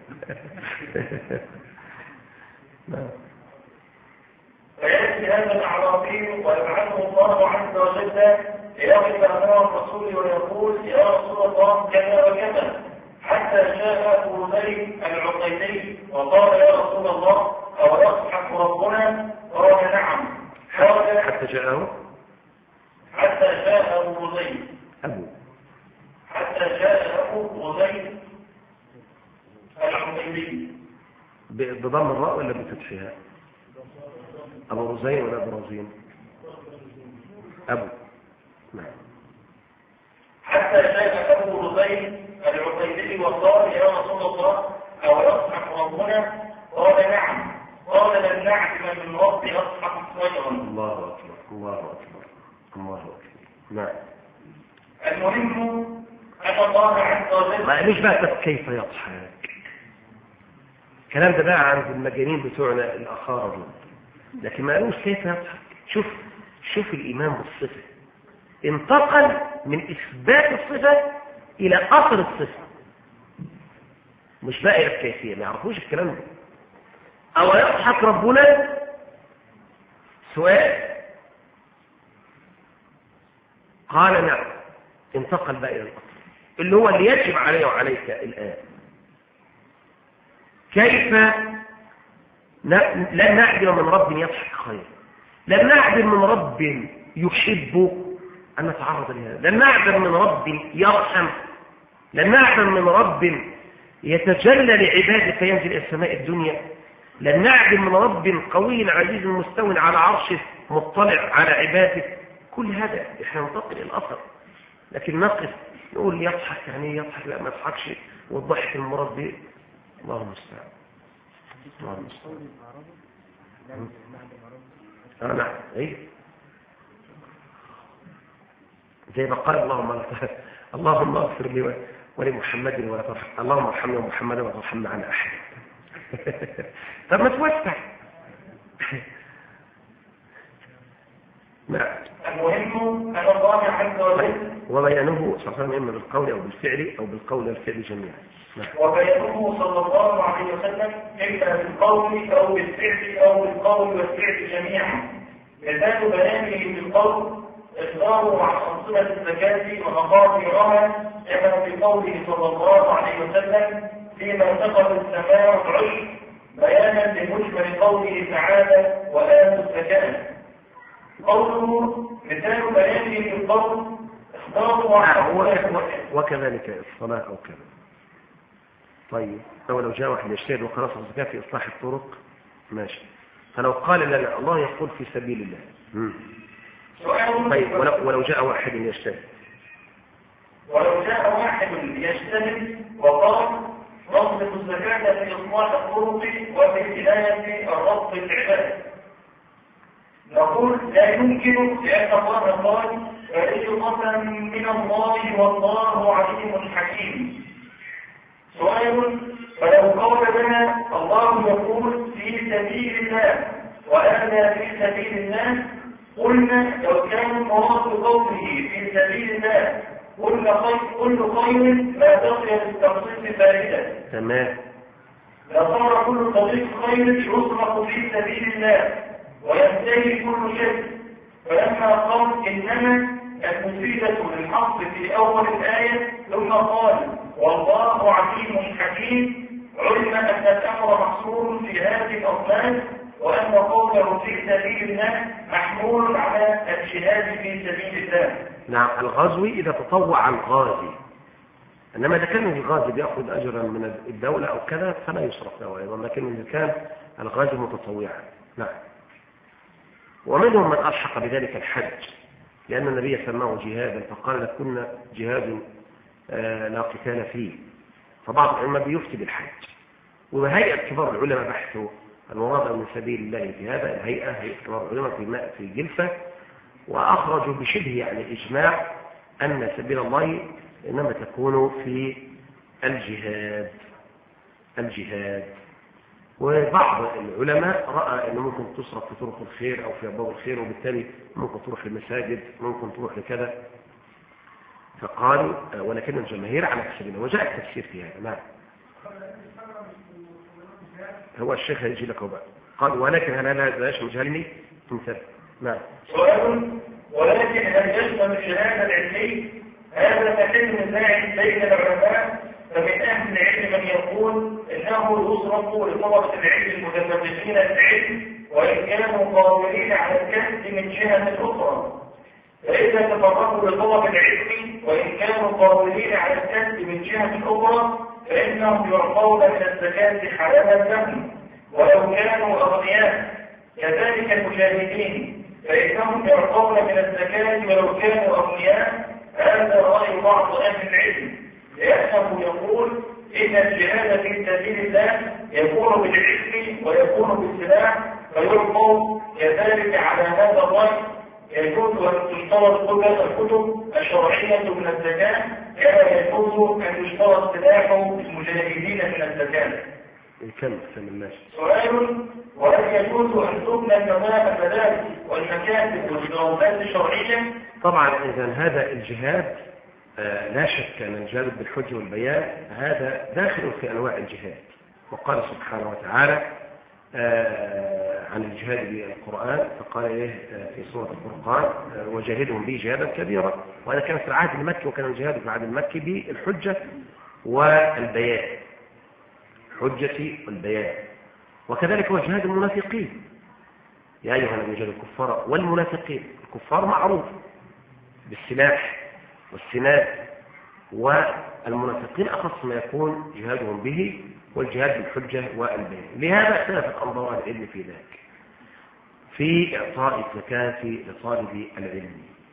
فيأتي هذا الأعرابي ويبعثه الله عز وجل ليقف أمام الرسول ويقول يا رسول الله كذا وكذا، حتى جاء أبو زيد العقيلي وقال يا رسول الله أو يصحك ربنا؟ قال نعم. قال حتى جاءه حتى جاء أبو زيد أبو حتى جاء أبو زيد العقيلي بضم الراء ولا بفتحها؟ أبو رزين ولا أبو رزين؟ أبو نعم. حتى جاء أبو رزين العقيلي وقال يا رسول الله أو يصحك ربنا؟ قال نعم. قال لن نعلم من رب أصحاب خيرا. الله أكبر الله أكبر الله أكبر. نعم. المهم أن الله عز وجل ما قالوش بقى كيف يضحك. الكلام ده بقى عند المجانين بتوعنا الأخارة دول، لكن ما قالوش كيف يضحك. شوف شوف الإيمان بالصفة انتقل من إثبات الصفة إلى أصل الصفة، مش بقى إلى الكيفية. ما يعرفوش الكلام ده. أو يضحك ربنا؟ سؤال. قال نعم. انتقل بقى إلى الأصل اللي هو اللي يجب علي وعليك الآن. كيف لن نعدم من رب يضحك خير، لن نعدم من رب يحب أن نتعرض لهذا، لن نعدم من رب يرحم، لن نعدم من رب يتجلى لعباده فينزل إلى السماء الدنيا، لن نعدم من رب قوي عزيز مستو على عرشه مطلع على عباده. كل هذا احنا ننتقل إلى الأثر. لكن نقف نقول يضحك يعني يضحك، لا ما يضحكش، والضحك المراد به الله المستعان. الله المستعان. اه نعم ايه زي ما قال اللهم اللهم اغفر لي ولمحمد ولا ترحم، اللهم ارحمني ومحمدا ولا ترحمنا على احد. طب ما توسع. نعم. المهم أن الله عز وجل وبيانه صلى الله عليه وسلم إما بالقول أو بالفعل أو بالقول والفعل جميعا. نعم. وبيانه صلى الله عليه وسلم إما بالقول أو بالفعل أو بالقول والفعل جميعا. مثال بيانه بالقول إخباره عن أنظمة الزكاة ومقاصدها كما في قوله صلى الله عليه وسلم فيما انتقل السماء والعشر بيانا لمجمل قوله تعالى وآتوا الزكاة. قوله مثال بيانه بالقول إخباره عن وكذلك الصلاة أو كذا. طيب لو جاء واحد يجتهد وخلص الزكاة في إصلاح الطرق ماشي، فلو قال لنا الله يقول في سبيل الله مم. طيب ولو, ولو جاء واحد يجتهد ولو جاء واحد يجتهد وقال نصرف الزكاة في إصلاح الطرق وفي هداية الرب العباد، نقول لا يمكن لأن الله قال فريضة من الله والله عليم حكيم. سؤال: فلو قال لنا الله يقول في سبيل الله وأنا في سبيل الله، قلنا لو كان مراد قوله في سبيل الله كل خير كل خير ما بقي للتخصيص فائدة. تمام. لصار كل طريق خير يصرف في سبيل الله وينتهي كل شيء. فلما قال إنما المفيدة للحق في أول الآية ثم قال والله عليم حكيم، علم أن الأمر محصور في هذه الأصناف، وأن قوله في سبيل الله محمول على الجهاد في سبيل الله. نعم. الغزوي إذا تطوع الغازي، إنما إذا كان الغازي بيأخذ أجرا من الدولة أو كذا فلا يصرف له أيضا، لكن إذا كان الغازي متطوعا. نعم. ومنهم من ألحق بذلك الحج، لأن النبي سماه جهادا فقال لكنا جهاد آه لا قتال فيه، فبعض العلماء بيفتي بالحج. وهيئة كبار العلماء بحثوا المراد من سبيل الله في هذا. الهيئة هيئة كبار العلماء في ماء في جلفة، وأخرجوا بشبه يعني إجماع أن سبيل الله إنما تكون في الجهاد الجهاد وبعض العلماء رأى أنه ممكن تصرف في طرق الخير أو في أبواب الخير، وبالتالي ممكن تروح للمساجد، ممكن تروح لكذا، فقالوا ولكن الجماهير على تفسيرنا، وجاء التفسير في هذا. نعم. هو الشيخ هيجي لك وبقى قال ولكن هل هذا لا مجهلني تمثل. نعم. سؤال: ولكن هل يشمل الشهادة العلمي؟ هذا محل نزاع بين العلماء، فمن أهل العلم من يقول إنه يصرف لطلبة العلم المتفرغين للعلم وإن كانوا قادرين على الكسب من جهة أخرى، فإذا تفرغوا لطلب العلم وإن كانوا قادرين على الكسب من جهة أخرى فإنهم يعطون من الزكاة حلالا لهم ولو كانوا أغنياء. كذلك المجاهدين فإنهم يعطون من الزكاة ولو كانوا أغنياء. هذا رأي بعض أهل العلم، لأنه يقول إن الجهاد في سبيل الله يكون بالعلم ويكون بالسلاح فيلقوا كذلك على هذا الرأي يجوز أن تشترط الكتب الشرعية من الزكاة كما يجوز أن يشترط سلاح المجاهدين من الزكاة. الكلمة الناس. سؤال: وهل يجوز أن تبنى كما المدارس والمكاتب والدراسات الشرعية؟ طبعا إذا هذا الجهاد آه لا شك أن الجهاد بالحجة والبيان هذا داخل في أنواع الجهاد. وقال سبحانه وتعالى آه عن الجهاد بالقرآن فقال إيه آه في سورة الفرقان آه وجاهدهم به جهادا كبيرا. وهذا كان في العهد المكي وكان الجهاد في العهد المكي بالحجة والبيان، حجة والبيان. وكذلك هو جهاد المنافقين، يا أيها الذين جاهدوا الكفار والمنافقين. الكفار معروف بالسلاح والسناد، والمنافقين أخص ما يكون جهادهم به والجهاد بالحجة والبيان. لهذا اختلف الأنظار أهل العلم في ذلك في إعطاء الزكاة لطالب العلم.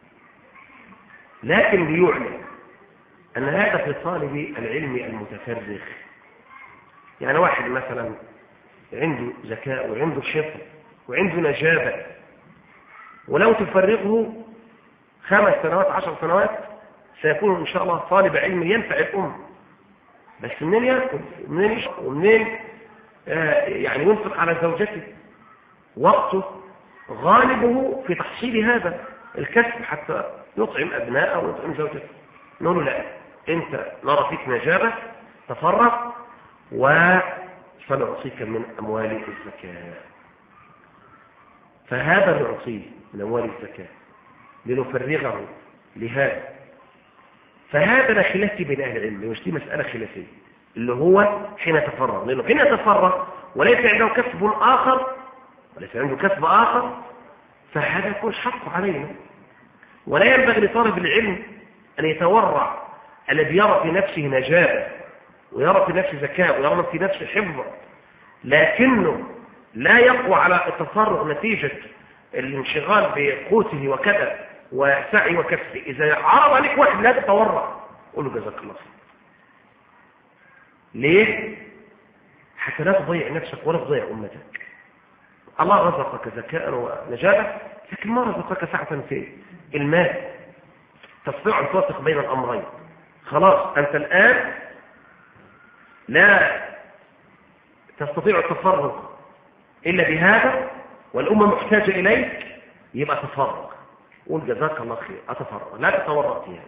لكن ليعلم أن هذا في طالب العلم المتفرغ. يعني واحد مثلا عنده ذكاء وعنده حفظ وعنده نجابة، ولو تفرغه خمس سنوات عشر سنوات سيكون إن شاء الله طالب علم ينفع الأمة. بس منين يأكل ومنين يشرب ومنين آه يعني ينفق على زوجته؟ وقته غالبه في تحصيل هذا الكسب حتى يطعم أبناءه ويطعم زوجته. نقول له لا، أنت نرى فيك نجابة، تفرغ وسنعطيك من أموال الزكاة. فهذا نعطيه من أموال الزكاة لنفرغه لهذا. فهذا لا خلاف بين أهل العلم، مش دي مسألة خلافية اللي هو حين يتفرغ، لأنه حين يتفرغ وليس عنده كسب آخر وليس عنده كسب آخر فهذا يكون حق علينا. ولا ينبغي لطالب العلم أن يتورع الذي يرى في نفسه نجابة ويرى في نفسه ذكاء ويرى في نفسه حفظ لكنه لا يقوى على التفرغ نتيجة الانشغال بقوته وكذا وسعي وكسبه. إذا عرض عليك واحد لا تتورع قل له جزاك الله خير. ليه؟ حتى لا تضيع نفسك ولا تضيع أمتك. الله رزقك ذكاء ونجابة لكن ما رزقك سعة في المال تستطيع أن توفق بين الأمرين. خلاص أنت الآن لا تستطيع التفرغ إلا بهذا والأمة محتاجة إليك، يبقى تفرغ قول جزاك الله خير أتفرغ، لا تتورط فيها.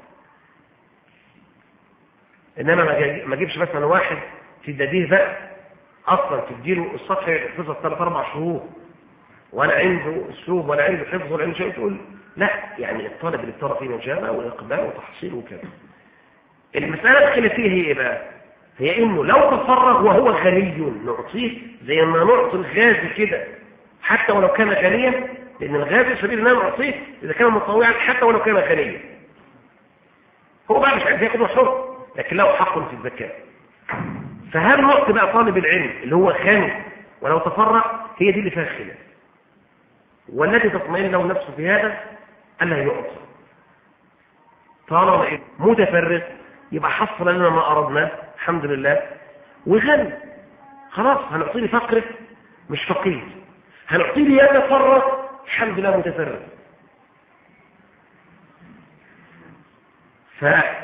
إنما ما جيبش مثلا واحد تديه بقى أصلا تديله الصفحة يحفظها ثلاث أربع شهور ولا عنده أسلوب ولا عنده حفظ ولا عنده شيء، تقول لا. يعني الطالب اللي بترى فيه نجابة وإقبال وتحصيل وكذا. المسألة الخلافية هي إيه بقى؟ هي إنه لو تفرغ وهو غني نعطيه زي ما نعطي الغازي كده حتى ولو كان غنيا، لأن الغازي سبيل الله نعطيه إذا كان متطوعا حتى ولو كان غنيا. هو بقى مش عايز ياخد حر لكن له حق في الزكاة. فهل نعطي بقى طالب العلم اللي هو غني ولو تفرغ؟ هي دي اللي فيها خلاف. والذي تطمئن له نفسه في هذا ألا يعطي. طالما متفرغ يبقى حصل لنا ما أردناه الحمد لله وغني خلاص هنعطيه فقره مش فقير، هنعطيه يتفرغ الحمد لله متفرغ. ف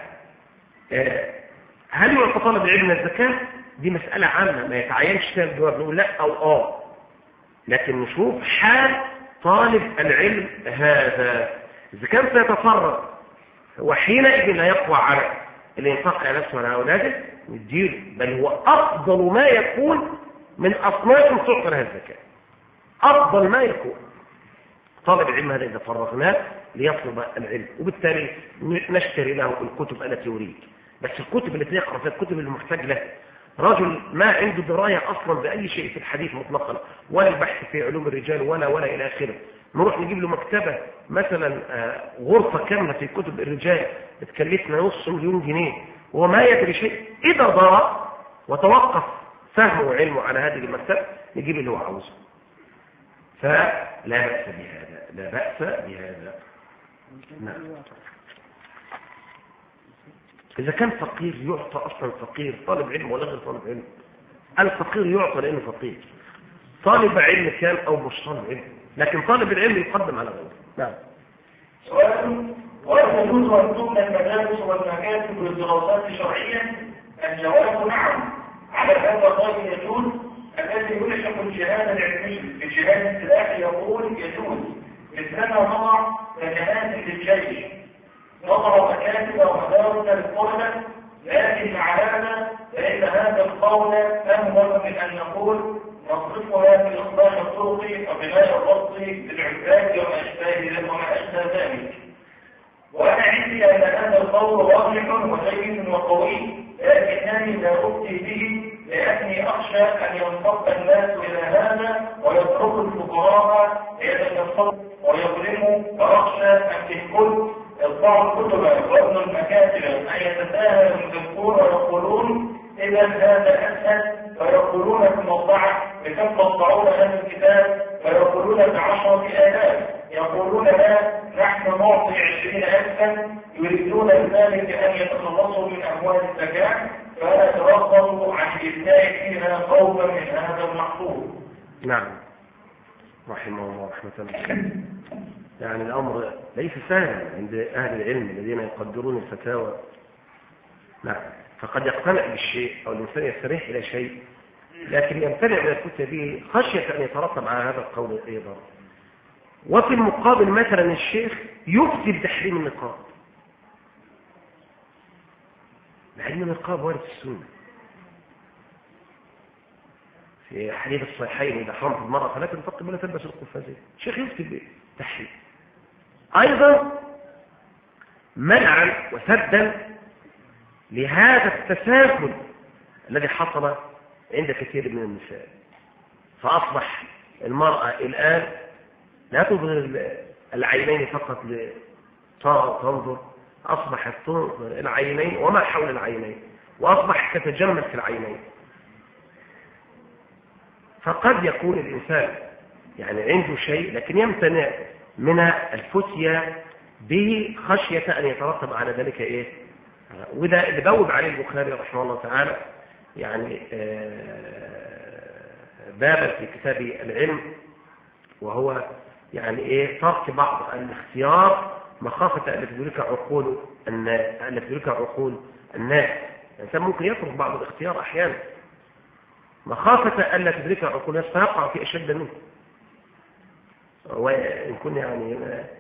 هل يعطى طالب العلم الزكاة؟ دي مسألة عامة ما يتعينش فيها الجواب نقول لا أو آه، لكن نشوف حال طالب العلم هذا. إذا كان سيتفرغ وحينئذ لا يقوى على الإنفاق على نفسه وعلى أولاده نديله، بل هو أفضل ما يكون من أصناف تعطى لها الزكاة. أفضل ما يكون طالب العلم هذا إذا فرغناه ليطلب العلم، وبالتالي نشتري له الكتب التي يريد، بس الكتب التي يقرأ فيها الكتب اللي محتاج لها. رجل ما عنده دراية أصلا بأي شيء في الحديث مطلقا ولا البحث في علوم الرجال ولا ولا إلى آخره، نروح نجيب له مكتبة مثلا غرفة كاملة في كتب الرجال تكلفنا نص مليون جنيه وهو ما يدري شيء. إذا ضاع وتوقف فهمه وعلمه على هذه المكتبة نجيب اللي هو عاوزه. فلا بأس بهذا، لا بأس بهذا. نعم. إذا كان فقير يعطى أصلا فقير، طالب علم ولا غير طالب علم. الفقير يعطى لأنه فقير، طالب علم كان أو مش طالب علم، لكن طالب العلم يقدم على غيره. نعم. سؤال: وهل يجوز أن تبنى المدارس والمكاتب للدراسات الشرعية؟ الجواب نعم. على هذا الرأي يجوز. الذي يلحق الجهاد العلمي بالجهاد السلاحي يقول يجوز، مثلما نضع مكانات للجيش، نضع مكاتب ومدارس للطلبة، لكن مع هذا فإن هذا القول أهون من أن نقول نصرفها في إصلاح الطرق وبناء الربط بالعباد وما أشبه وما أشبه ذلك. وأنا عندي أن هذا القول واضح وجيد وقوي، لكنني لا أفتي به لأني أخشى أن ينصب الناس إلى هذا ويتركوا الفقراء يتكفروا ويظلموا، فأخشى أن في الكل يطبعوا الكتب وابن المكاتب أن يتساهلوا المذكور ويقولون إذا هذا أسهل، فيقولون في المطبعة بكم تطبعون هذا الكتاب، فيقولون بعشرة آلاف، يقولون لا نحن نعطي عشرين ألفا، يريدون بذلك أن يتخلصوا من أموال الزكاة، فلا ترغبوا عن الإبداع فيها خوفا من هذا المحظوظ. نعم رحمه الله رحمة الله. يعني الأمر ليس سهلا عند أهل العلم الذين يقدرون الفتاوى. نعم. فقد يقتنع بالشيء أو الإنسان يستريح إلى شيء، لكن يمتنع من الفتوى به خشية أن يترتب على هذا القول أيضا. وفي المقابل مثلا الشيخ يفتي بتحريم النقاب، مع أن النقاب وارد في السنة. في حديث الصحيحين إذا حرمت المرأة فلا تنتقب ولا تلبس القفازين، الشيخ يفتي بتحريم. أيضا منعا وسدا لهذا التساهل الذي حصل عند كثير من النساء، فأصبح المرأة الآن لا تظهر العينين فقط لتنظر، أصبحت تنظر العينين وما حول العينين، وأصبحت تتجمل في العينين. فقد يكون الإنسان يعني عنده شيء لكن يمتنع من الفتية به خشية أن يترتب على ذلك إيه؟ وده اللي بوب عليه البخاري رحمه الله تعالى يعني بابا في كتاب العلم، وهو يعني ايه ترك بعض الاختيار مخافة أن تدرك عقول الناس، أن تدرك عقول الناس. الإنسان ممكن يترك بعض الاختيار أحيانا مخافة أن لا تدرك عقول الناس فيقع في أشد منه. وإن كنا يعني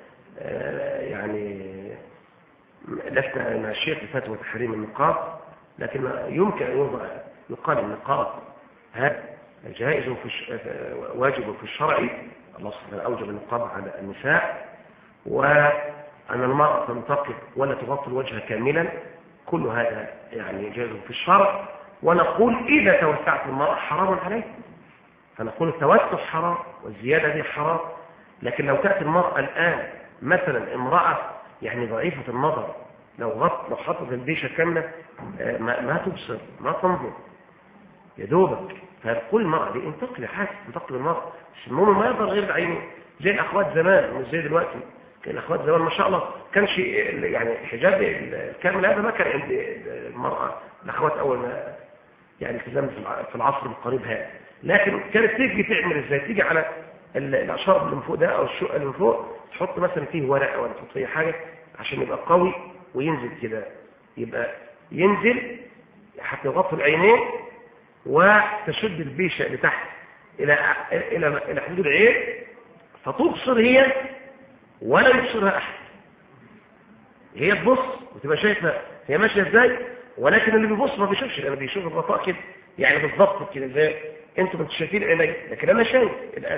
يعني لسنا مع الشيخ بفتوى تحريم النقاب، لكن يمكن أن يوضع يقال النقاب هذا جائز في واجب في الشرع، الله سبحانه أوجب النقاب على النساء، وأن المرأة تنتقب ولا تغطي الوجه كاملا، كل هذا يعني جائز في الشرع. ونقول إذا توسعت المرأة حرام عليه، فنقول التوسع حرام والزيادة دي حرام. لكن لو تأتي المرأة الآن مثلا امرأة يعني ضعيفة النظر، لو غط لو حطت البيشة كاملة ما, ما تبصر ما تنظر يا دوبك، فكل المرأة دي انتقل حاجة انتقل المرأة المهم ما يقدر غير بعينه، زي الأخوات زمان مش زي دلوقتي. كان الأخوات زمان ما شاء الله كان شيء يعني حجاب الكامل هذا ما كان عند المرأة الأخوات أول ما يعني التزام في العصر القريب هذا، لكن كانت تيجي تعمل ازاي؟ تيجي على الأشارب اللي من فوق ده أو الشقة اللي من فوق تحط مثلا فيه ورقة ولا تحط فيه حاجة عشان يبقى قوي وينزل كده، يبقى ينزل حتى يغطي العينين وتشد البيشة لتحت إلى إلى إلى حدود العين، فتبصر هي ولا يبصرها أحد. هي تبص وتبقى شايفة هي ماشية ازاي، ولكن اللي بيبص ما بيشوفش، لأنه بيشوف الغطاء كده يعني بالضبط كده زي انتوا ما شايفين عيني، لكن أنا شايف الآن.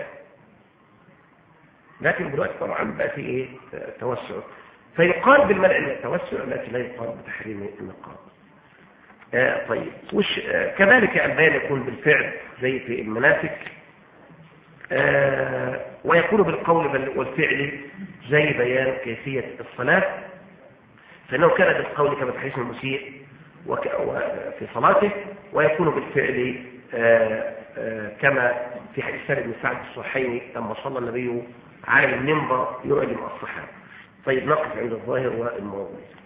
لكن دلوقتي طبعا بقى في ايه توسع، فيقال بالمنع التوسع التي لا يقال بتحريم النقاب. آه طيب وش آه كذلك البيان يكون بالفعل زي في المناسك، آه ويكون بالقول والفعل زي بيان كيفية الصلاة، فإنه كان بالقول كما تحريم المسيء في صلاته، ويكون بالفعل آه آه كما في حديث سالم بن سعد الصحيحين لما صلى النبي على المنبر يعلم الصحابة. طيب نقف عند الظاهر والموضوع.